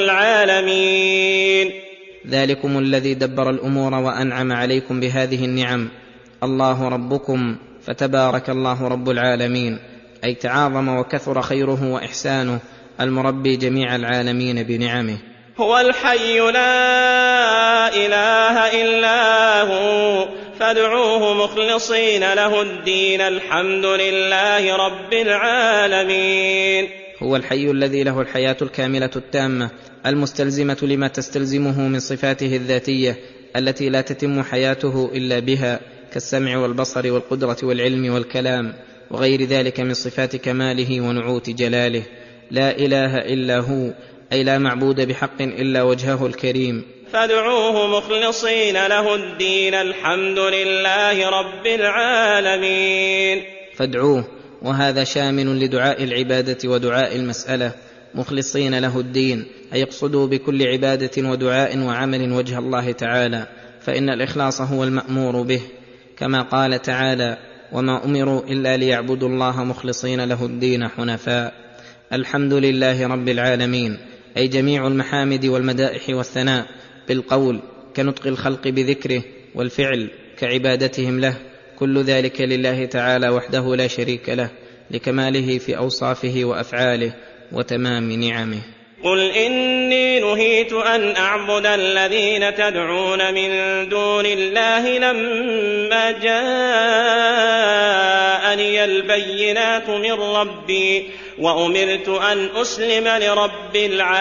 B: العالمين.
C: ذلكم الذي دبر الأمور وأنعم عليكم بهذه النعم، الله ربكم فتبارك الله رب العالمين، أي تعاظم وكثر خيره وإحسانه المربي جميع العالمين بنعمه.
B: هو الحي لا إله إلا هو فادعوه مخلصين له الدين الحمد لله رب العالمين.
C: هو الحي الذي له الحياة الكاملة التامة المستلزمة لما تستلزمه من صفاته الذاتية التي لا تتم حياته إلا بها، كالسمع والبصر والقدرة والعلم والكلام وغير ذلك من صفات كماله ونعوت جلاله. لا إله إلا هو، أي لا معبود بحق إلا وجهه الكريم.
B: فادعوه مخلصين له الدين الحمد لله رب العالمين.
C: فادعوه، وهذا شامل لدعاء العبادة ودعاء المسألة، مخلصين له الدين، أي يقصدوا بكل عبادة ودعاء وعمل وجه الله تعالى، فإن الإخلاص هو المأمور به، كما قال تعالى: وما أمروا إلا ليعبدوا الله مخلصين له الدين حنفاء. الحمد لله رب العالمين، أي جميع المحامد والمدائح والثناء بالقول كنطق الخلق بذكره، والفعل كعبادتهم له، كل ذلك لله تعالى وحده لا شريك له، لكماله في أوصافه وأفعاله وتمام نعمه.
B: قل إني نهيت أن أعبد الذين تدعون من دون الله لما جاءني البينات من ربي وأمرت أن أسلم لرب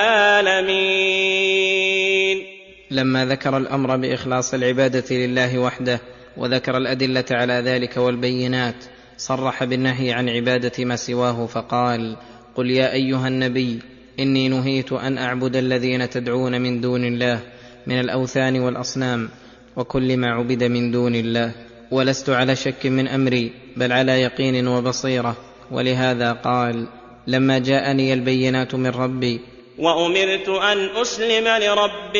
B: العالمين.
C: لما ذكر الأمر بإخلاص العبادة لله وحده وذكر الأدلة على ذلك والبينات، صرح بالنهي عن عبادة ما سواه فقال: قل يا أيها النبي إني نهيت أن أعبد الذين تدعون من دون الله من الأوثان والأصنام وكل ما عبد من دون الله، ولست على شك من أمري بل على يقين وبصيرة. ولهذا قال: لما جاءني البينات من ربي
B: وأمرت أن أسلم لرب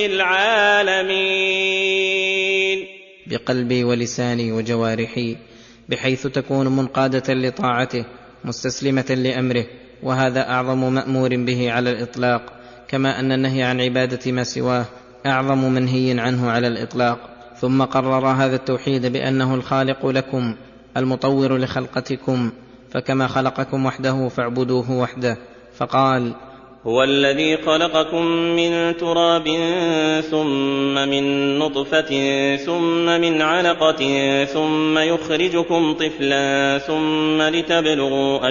B: العالمين،
C: بقلبي ولساني وجوارحي، بحيث تكون منقادة لطاعته مستسلمة لأمره، وهذا أعظم مأمور به على الإطلاق، كما أن النهي عن عبادة ما سواه أعظم منهي عنه على الإطلاق. ثم قرر هذا التوحيد بأنه الخالق لكم المطور لخلقتكم، فكما خلقكم وحده فاعبدوه وحده، فقال:
B: هو الذي خلقكم من تراب ثم من نطفة ثم من علقة ثم يخرجكم طفلا ثم لتبلغوا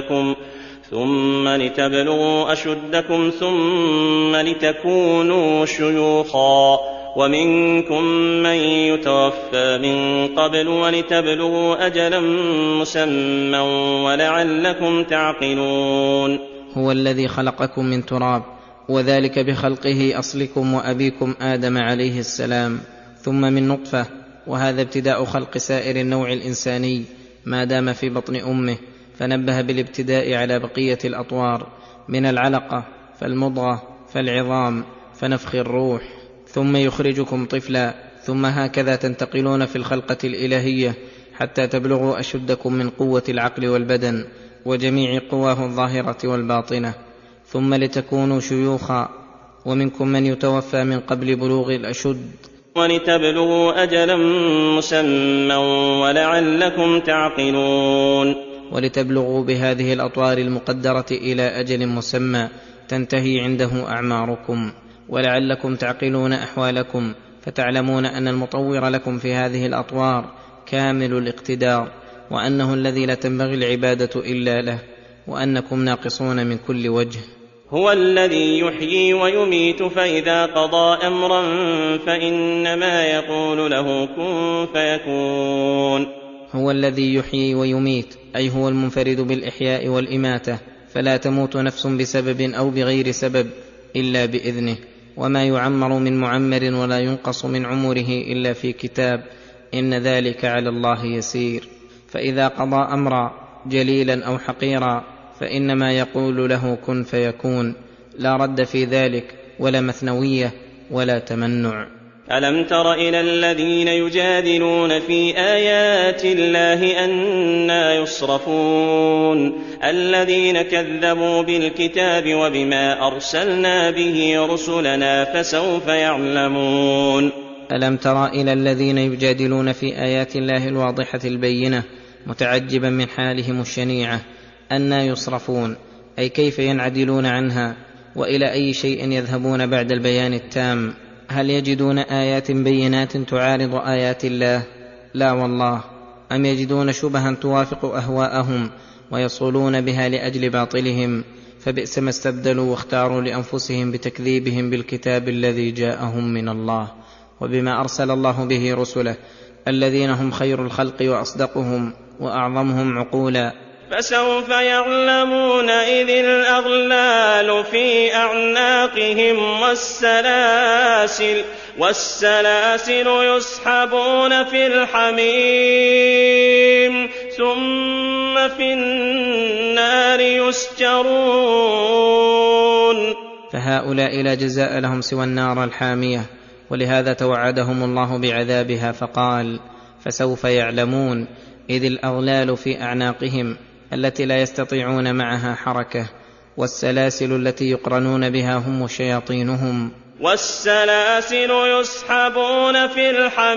B: أشدكم ثم لتكونوا شيوخا ومنكم من يتوفى من قبل ولتبلغوا أجلا مسمى ولعلكم تعقلون.
C: هو الذي خلقكم من تراب، وذلك بخلقه أصلكم وأبيكم آدم عليه السلام، ثم من نطفة، وهذا ابتداء خلق سائر النوع الإنساني ما دام في بطن أمه، فنبه بالابتداء على بقية الأطوار، من العلقة فالمضغة فالعظام فنفخ الروح، ثم يخرجكم طفلا، ثم هكذا تنتقلون في الخلقة الإلهية حتى تبلغوا أشدكم من قوة العقل والبدن وجميع قواه الظاهرة والباطنة، ثم لتكونوا شيوخا، ومنكم من يتوفى من قبل بلوغ الأشد،
B: ولتبلغوا أجلا مسمى ولعلكم تعقلون.
C: ولتبلغوا بهذه الأطوار المقدرة إلى أجل مسمى تنتهي عنده أعماركم، ولعلكم تعقلون أحوالكم، فتعلمون أن المطور لكم في هذه الأطوار كامل الاقتدار، وأنه الذي لا تنبغي العبادة إلا له، وأنكم ناقصون من كل وجه.
B: هو الذي يحيي ويميت فإذا قضى أمرا فإنما يقول له كن فيكون.
C: هو الذي يحيي ويميت، أي هو المنفرد بالإحياء والإماتة، فلا تموت نفس بسبب أو بغير سبب إلا بإذنه، وما يعمر من معمر ولا ينقص من عمره إلا في كتاب، إن ذلك على الله يسير. فإذا قضى أمرا جليلا أو حقيرا فإنما يقول له كن فيكون، لا رد في ذلك ولا مثنوية ولا تمنع.
B: ألم تر إلى الذين يجادلون في آيات الله أنى يصرفون الذين كذبوا بالكتاب وبما أرسلنا به رسلنا فسوف يعلمون.
C: ألم تر إلى الذين يجادلون في آيات الله الواضحة البينة متعجبا من حالهم الشنيعة أنى يصرفون، أي كيف ينعدلون عنها، وإلى أي شيء يذهبون بعد البيان التام؟ هل يجدون آيات بينات تعارض آيات الله؟ لا والله. أم يجدون شبها توافق أهواءهم ويصولون بها لأجل باطلهم؟ فبئس ما استبدلوا واختاروا لأنفسهم بتكذيبهم بالكتاب الذي جاءهم من الله وبما أرسل الله به رسله الذين هم خير الخلق وأصدقهم وأعظمهم عقولا.
B: فسوف يعلمون إذ الأغلال في أعناقهم والسلاسل يسحبون في الحميم ثم في النار يسجرون.
C: فهؤلاء لا جزاء لهم سوى النار الحامية، ولهذا توعدهم الله بعذابها فقال فسوف يعلمون إذ الأغلال في أعناقهم التي لا يستطيعون معها حركة، والسلاسل التي يقرنون بها هم وشياطينهم،
B: والسلاسل يسحبون في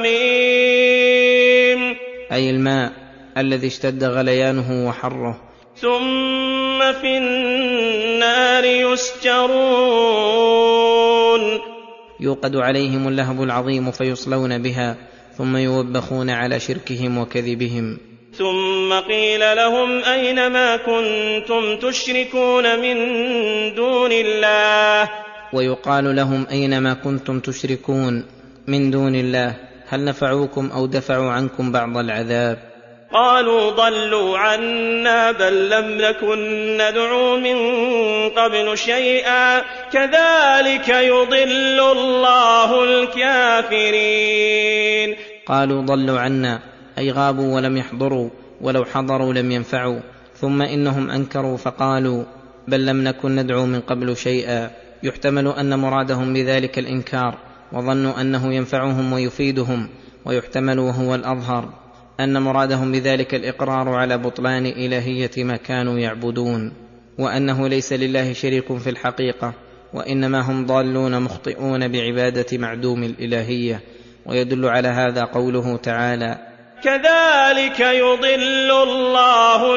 B: الحميم
C: أي الماء الذي اشتد غليانه وحره،
B: ثم في النار يسجرون.
C: يوقد عليهم اللهب العظيم فيصلون بها ثم يوبخون على شركهم وكذبهم.
B: ثم قيل لهم أين ما كنتم تشركون من دون الله؟
C: ويقال لهم أين ما كنتم تشركون من دون الله، هل نفعوكم أو دفعوا عنكم بعض العذاب؟
B: قالوا ضلوا عنا بل لم نكن ندعو من قبل شيئا كذلك يضل الله الكافرين.
C: قالوا ضلوا عنا، أي غابوا ولم يحضروا، ولو حضروا لم ينفعوا. ثم إنهم أنكروا فقالوا بل لم نكن ندعو من قبل شيئا، يحتمل أن مرادهم بذلك الإنكار وظنوا أنه ينفعهم ويفيدهم، ويحتمل وهو الأظهر أن مرادهم بذلك الإقرار على بطلان إلهية ما كانوا يعبدون، وأنه ليس لله شريك في الحقيقة، وإنما هم ضالون مخطئون بعبادة معدوم الإلهية. ويدل على هذا قوله تعالى
B: كذلك يضل الله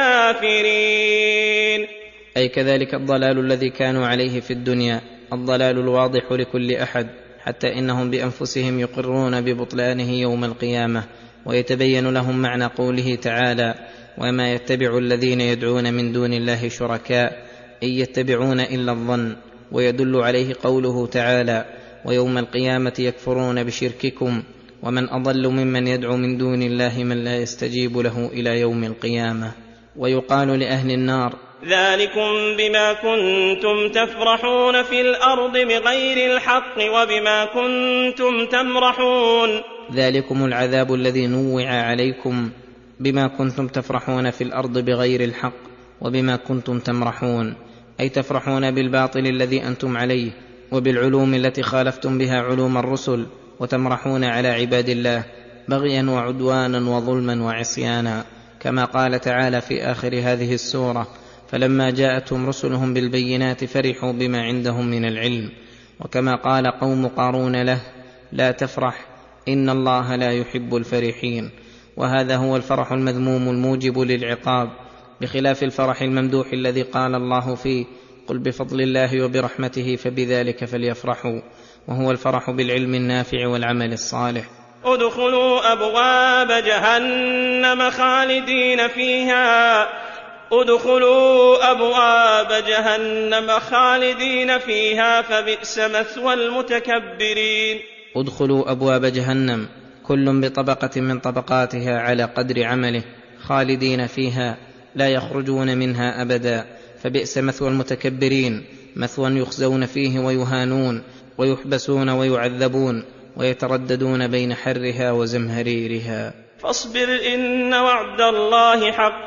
B: الكافرين،
C: أي كذلك الضلال الذي كانوا عليه في الدنيا، الضلال الواضح لكل أحد، حتى إنهم بأنفسهم يقرون ببطلانه يوم القيامة. ويتبين لهم معنى قوله تعالى وما يتبع الذين يدعون من دون الله شركاء، إن يتبعون إلا الظن. ويدل عليه قوله تعالى ويوم القيامة يكفرون بشرككم ومن أضل ممن يدعو من دون الله من لا يستجيب له إلى يوم القيامة. ويقال لأهل النار
B: ذلكم بما كنتم تفرحون في الأرض بغير الحق وبما كنتم تمرحون.
C: ذلكم العذاب الذي نوع عليكم بما كنتم تفرحون في الأرض بغير الحق وبما كنتم تمرحون، أي تفرحون بالباطل الذي أنتم عليه وبالعلوم التي خالفتم بها علوم الرسل، وتمرحون على عباد الله بغيا وعدوانا وظلما وعصيانا، كما قال تعالى في آخر هذه السورة فلما جاءتهم رسلهم بالبينات فرحوا بما عندهم من العلم. وكما قال قوم قارون له لا تفرح إن الله لا يحب الفرحين. وهذا هو الفرح المذموم الموجب للعقاب، بخلاف الفرح الممدوح الذي قال الله فيه قل بفضل الله وبرحمته فبذلك فليفرحوا، وهو الفرح بالعلم النافع والعمل الصالح.
B: ادخلوا أبواب جهنم خالدين فيها ادخلوا أبواب جهنم خالدين فيها فبئس مثوى المتكبرين.
C: ادخلوا أبواب جهنم كل بطبقة من طبقاتها على قدر عمله خالدين فيها لا يخرجون منها أبدا فبئس مثوى المتكبرين، مثوى يخزون فيه ويهانون ويحبسون ويعذبون ويترددون بين حرها وزمهريرها.
B: فاصبر إن وعد الله حق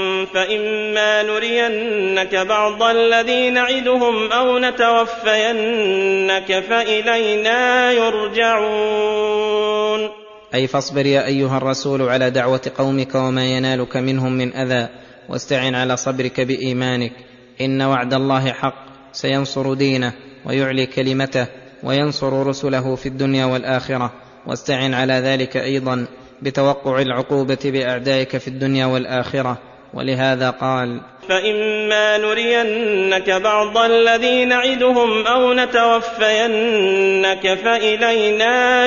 B: فإما نرينك بعض الذي نعدهم أو نتوفينك فإلينا يرجعون.
C: أي فاصبر يا أيها الرسول على دعوة قومك وما ينالك منهم من أذى، واستعن على صبرك بإيمانك. إن وعد الله حق، سينصر دينه ويعلي كلمته وينصر رسله في الدنيا والآخرة، واستعن على ذلك أيضا بتوقع العقوبة بأعدائك في الدنيا والآخرة. ولهذا قال:
B: فإما نرينك بعض الذي نعدهم أو نتوفينك فإلينا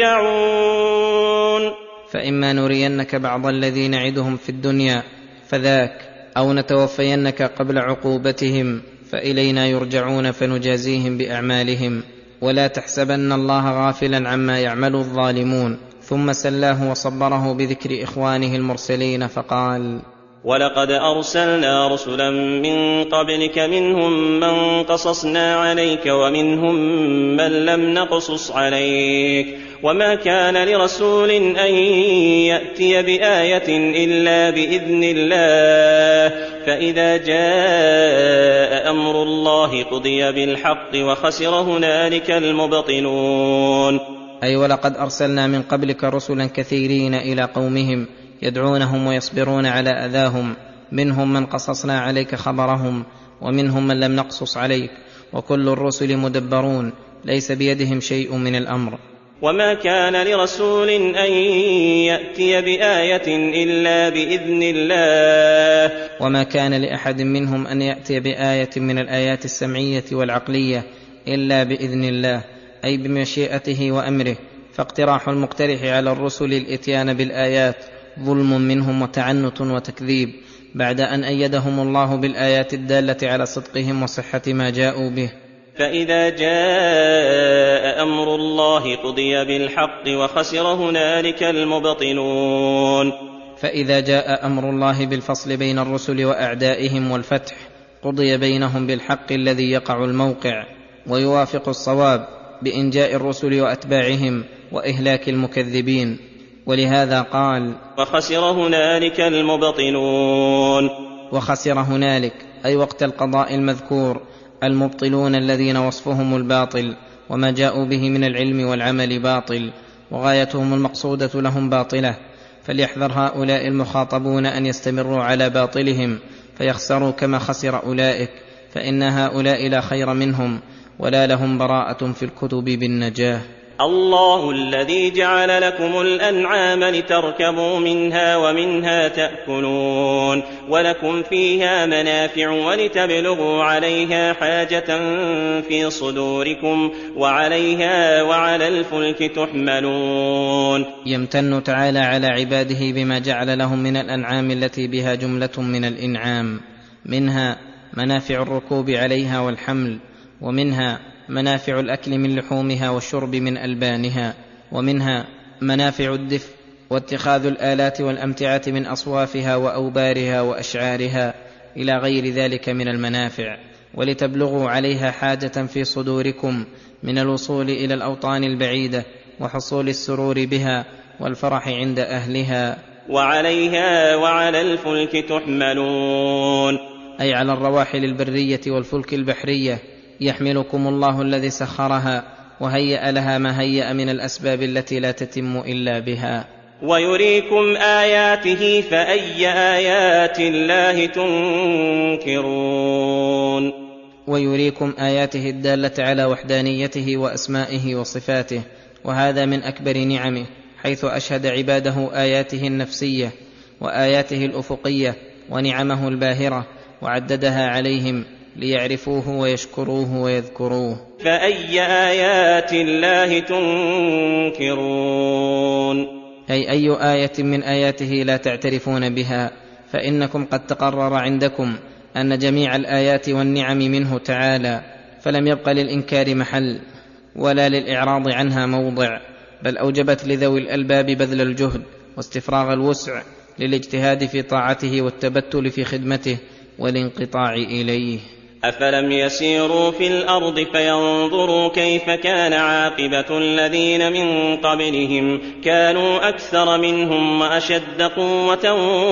B: يرجعون.
C: فإما نرينك بعض الذي نعدهم في الدنيا فذاك، أو نتوفينك قبل عقوبتهم فإلينا يرجعون فنجازيهم بأعمالهم. ولا تحسبن الله غافلا عما يعمل الظالمون. ثم سلاه وصبره بذكر إخوانه المرسلين فقال:
B: ولقد أرسلنا رسلا من قبلك منهم من قصصنا عليك ومنهم من لم نقصص عليك، وما كان لرسول أن يأتي بآية إلا بإذن الله، فإذا جاء أمر الله قضي بالحق وخسر هنالك المبطلون.
C: أي ولقد أرسلنا من قبلك رسلا كثيرين إلى قومهم يدعونهم ويصبرون على أذاهم، منهم من قصصنا عليك خبرهم ومنهم من لم نقصص عليك، وكل الرسل مدبرون ليس بيدهم شيء من الأمر.
B: وما كان لرسول أن يأتي بآية إلا بإذن الله.
C: وما كان لأحد منهم أن يأتي بآية من الآيات السمعية والعقلية إلا بإذن الله، أي بمشيئته وأمره. فاقتراح المقترح على الرسل الإتيان بالآيات ظلم منهم وتعنت وتكذيب، بعد أن أيدهم الله بالآيات الدالة على صدقهم وصحة ما جاءوا به.
B: فإذا جاء أمر الله قضي بالحق وخسر هنالك المبطلون.
C: فإذا جاء أمر الله بالفصل بين الرسل وأعدائهم والفتح، قضي بينهم بالحق الذي يقع الموقع ويوافق الصواب بإنجاء الرسل وأتباعهم وإهلاك المكذبين. ولهذا قال:
B: وخسر هنالك المبطلون.
C: وخسر هنالك أي وقت القضاء المذكور المبطلون الذين وصفهم الباطل، وما جاءوا به من العلم والعمل باطل، وغايتهم المقصودة لهم باطلة. فليحذر هؤلاء المخاطبون أن يستمروا على باطلهم فيخسروا كما خسر أولئك، فإن هؤلاء لا خير منهم ولا لهم براءة في الكتب بالنجاة.
B: الله الذي جعل لكم الأنعام لتركبوا منها ومنها تأكلون، ولكم فيها منافع ولتبلغوا عليها حاجة في صدوركم وعليها وعلى الفلك تحملون.
C: يمتن تعالى على عباده بما جعل لهم من الأنعام التي بها جملة من الإنعام، منها منافع الركوب عليها والحمل، ومنها منافع الأكل من لحومها والشرب من ألبانها، ومنها منافع الدفء واتخاذ الآلات والأمتعة من أصوافها وأوبارها وأشعارها إلى غير ذلك من المنافع، ولتبلغوا عليها حاجة في صدوركم من الوصول إلى الأوطان البعيدة وحصول السرور بها والفرح عند أهلها.
B: وعليها وعلى الفلك تحملون،
C: أي على الرواحل البرية والفلك البحرية يحملكم الله الذي سخرها وهيأ لها ما هيأ من الأسباب التي لا تتم إلا بها.
B: ويريكم آياته فأي آيات الله تنكرون.
C: ويريكم آياته الدالة على وحدانيته وأسمائه وصفاته، وهذا من أكبر نعمه، حيث أشهد عباده آياته النفسية وآياته الأفقية ونعمه الباهرة، وعددها عليهم ليعرفوه ويشكروه ويذكروه.
B: فأي آيات الله تنكرون،
C: أي آية من آياته لا تعترفون بها، فإنكم قد تقرر عندكم أن جميع الآيات والنعم منه تعالى، فلم يبق للإنكار محل ولا للإعراض عنها موضع، بل أوجبت لذوي الألباب بذل الجهد واستفراغ الوسع للاجتهاد في طاعته والتبتل في خدمته والانقطاع إليه.
B: أفلم يسيروا في الأرض فينظروا كيف كان عاقبة الذين من قبلهم، كانوا أكثر منهم وأشد قوة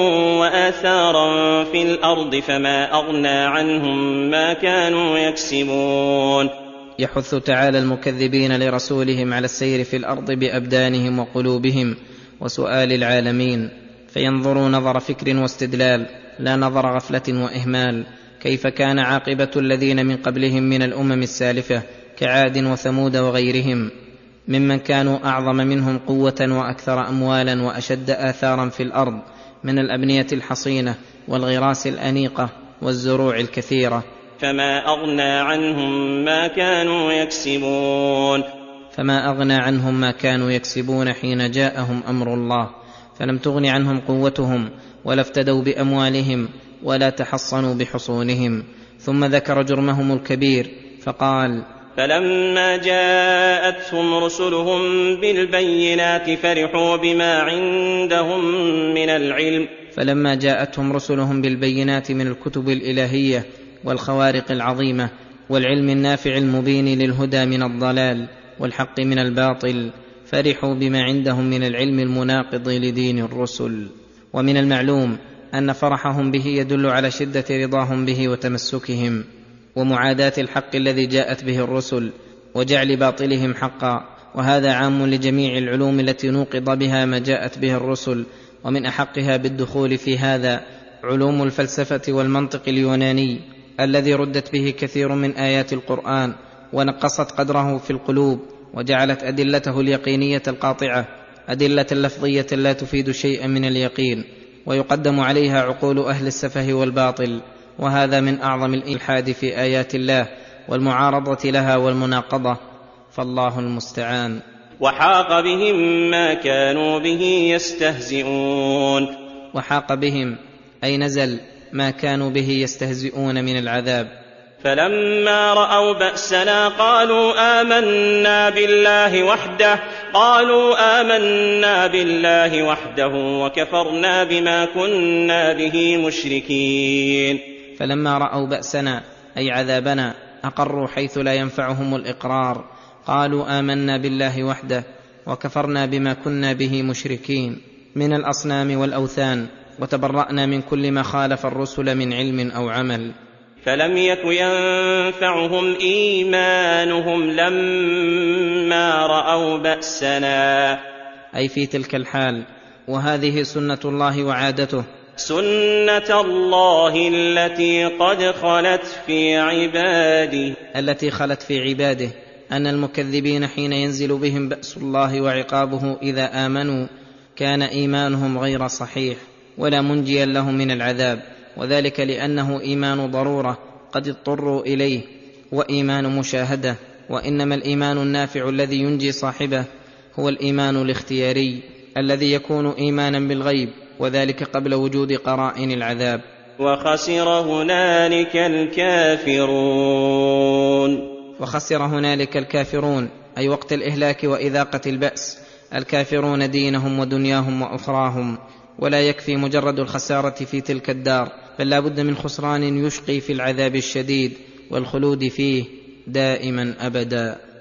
B: وآثارا في الأرض فما أغنى عنهم ما كانوا يكسبون.
C: يحث تعالى المكذبين لرسولهم على السير في الأرض بأبدانهم وقلوبهم وسؤال العالمين، فينظروا نظر فكر واستدلال لا نظر غفلة وإهمال، كيف كان عاقبة الذين من قبلهم من الأمم السالفة كعاد وثمود وغيرهم، ممن كانوا أعظم منهم قوة وأكثر أموالا وأشد آثارا في الأرض، من الأبنية الحصينة والغراس الأنيقة والزروع الكثيرة،
B: فما أغنى عنهم ما كانوا يكسبون.
C: فما أغنى عنهم ما كانوا يكسبون حين جاءهم أمر الله، فلم تغن عنهم قوتهم ولا افتدوا بأموالهم ولا تحصنوا بحصونهم. ثم ذكر جرمهم الكبير فقال:
B: فلما جاءتهم رسلهم بالبينات فرحوا بما عندهم من العلم.
C: فلما جاءتهم رسلهم بالبينات من الكتب الإلهية والخوارق العظيمة والعلم النافع المبين للهدى من الضلال والحق من الباطل، فرحوا بما عندهم من العلم المناقض لدين الرسل. ومن المعلوم أن فرحهم به يدل على شدة رضاهم به وتمسكهم ومعاداة الحق الذي جاءت به الرسل وجعل باطلهم حقا، وهذا عام لجميع العلوم التي نوقض بها ما جاءت به الرسل، ومن أحقها بالدخول في هذا علوم الفلسفة والمنطق اليوناني الذي ردت به كثير من آيات القرآن ونقصت قدره في القلوب، وجعلت أدلته اليقينية القاطعة أدلة لفظية لا تفيد شيئا من اليقين، ويقدم عليها عقول أهل السفه والباطل، وهذا من أعظم الإلحاد في آيات الله والمعارضة لها والمناقضة، فالله المستعان.
B: وحاق بهم ما كانوا به يستهزئون.
C: وحاق بهم أي نزل ما كانوا به يستهزئون من العذاب.
B: فلما رأوا بأسنا قالوا آمنا بالله وحده وكفرنا بما كنا به مشركين.
C: فلما رأوا بأسنا أي عذابنا أقروا حيث لا ينفعهم الإقرار، قالوا آمنا بالله وحده وكفرنا بما كنا به مشركين من الأصنام والأوثان، وتبرأنا من كل ما خالف الرسل من علم أو عمل.
B: فلم يك ينفعهم إيمانهم لما رأوا بأسنا،
C: أي في تلك الحال. وهذه سنة الله وعادته،
B: سنة الله التي خلت في عباده،
C: أن المكذبين حين ينزل بهم بأس الله وعقابه إذا آمنوا كان إيمانهم غير صحيح ولا منجيا لهم من العذاب، وذلك لأنه إيمان ضرورة قد اضطروا إليه وإيمان مشاهدة، وإنما الإيمان النافع الذي ينجي صاحبه هو الإيمان الاختياري الذي يكون إيمانا بالغيب، وذلك قبل وجود قرائن العذاب.
B: وخسر هنالك الكافرون
C: أي وقت الإهلاك وإذاقة البأس، الكافرون دينهم ودنياهم وأخراهم، ولا يكفي مجرد الخسارة في تلك الدار، بل لا بد من خسران يشقي في العذاب الشديد والخلود فيه دائما أبدا.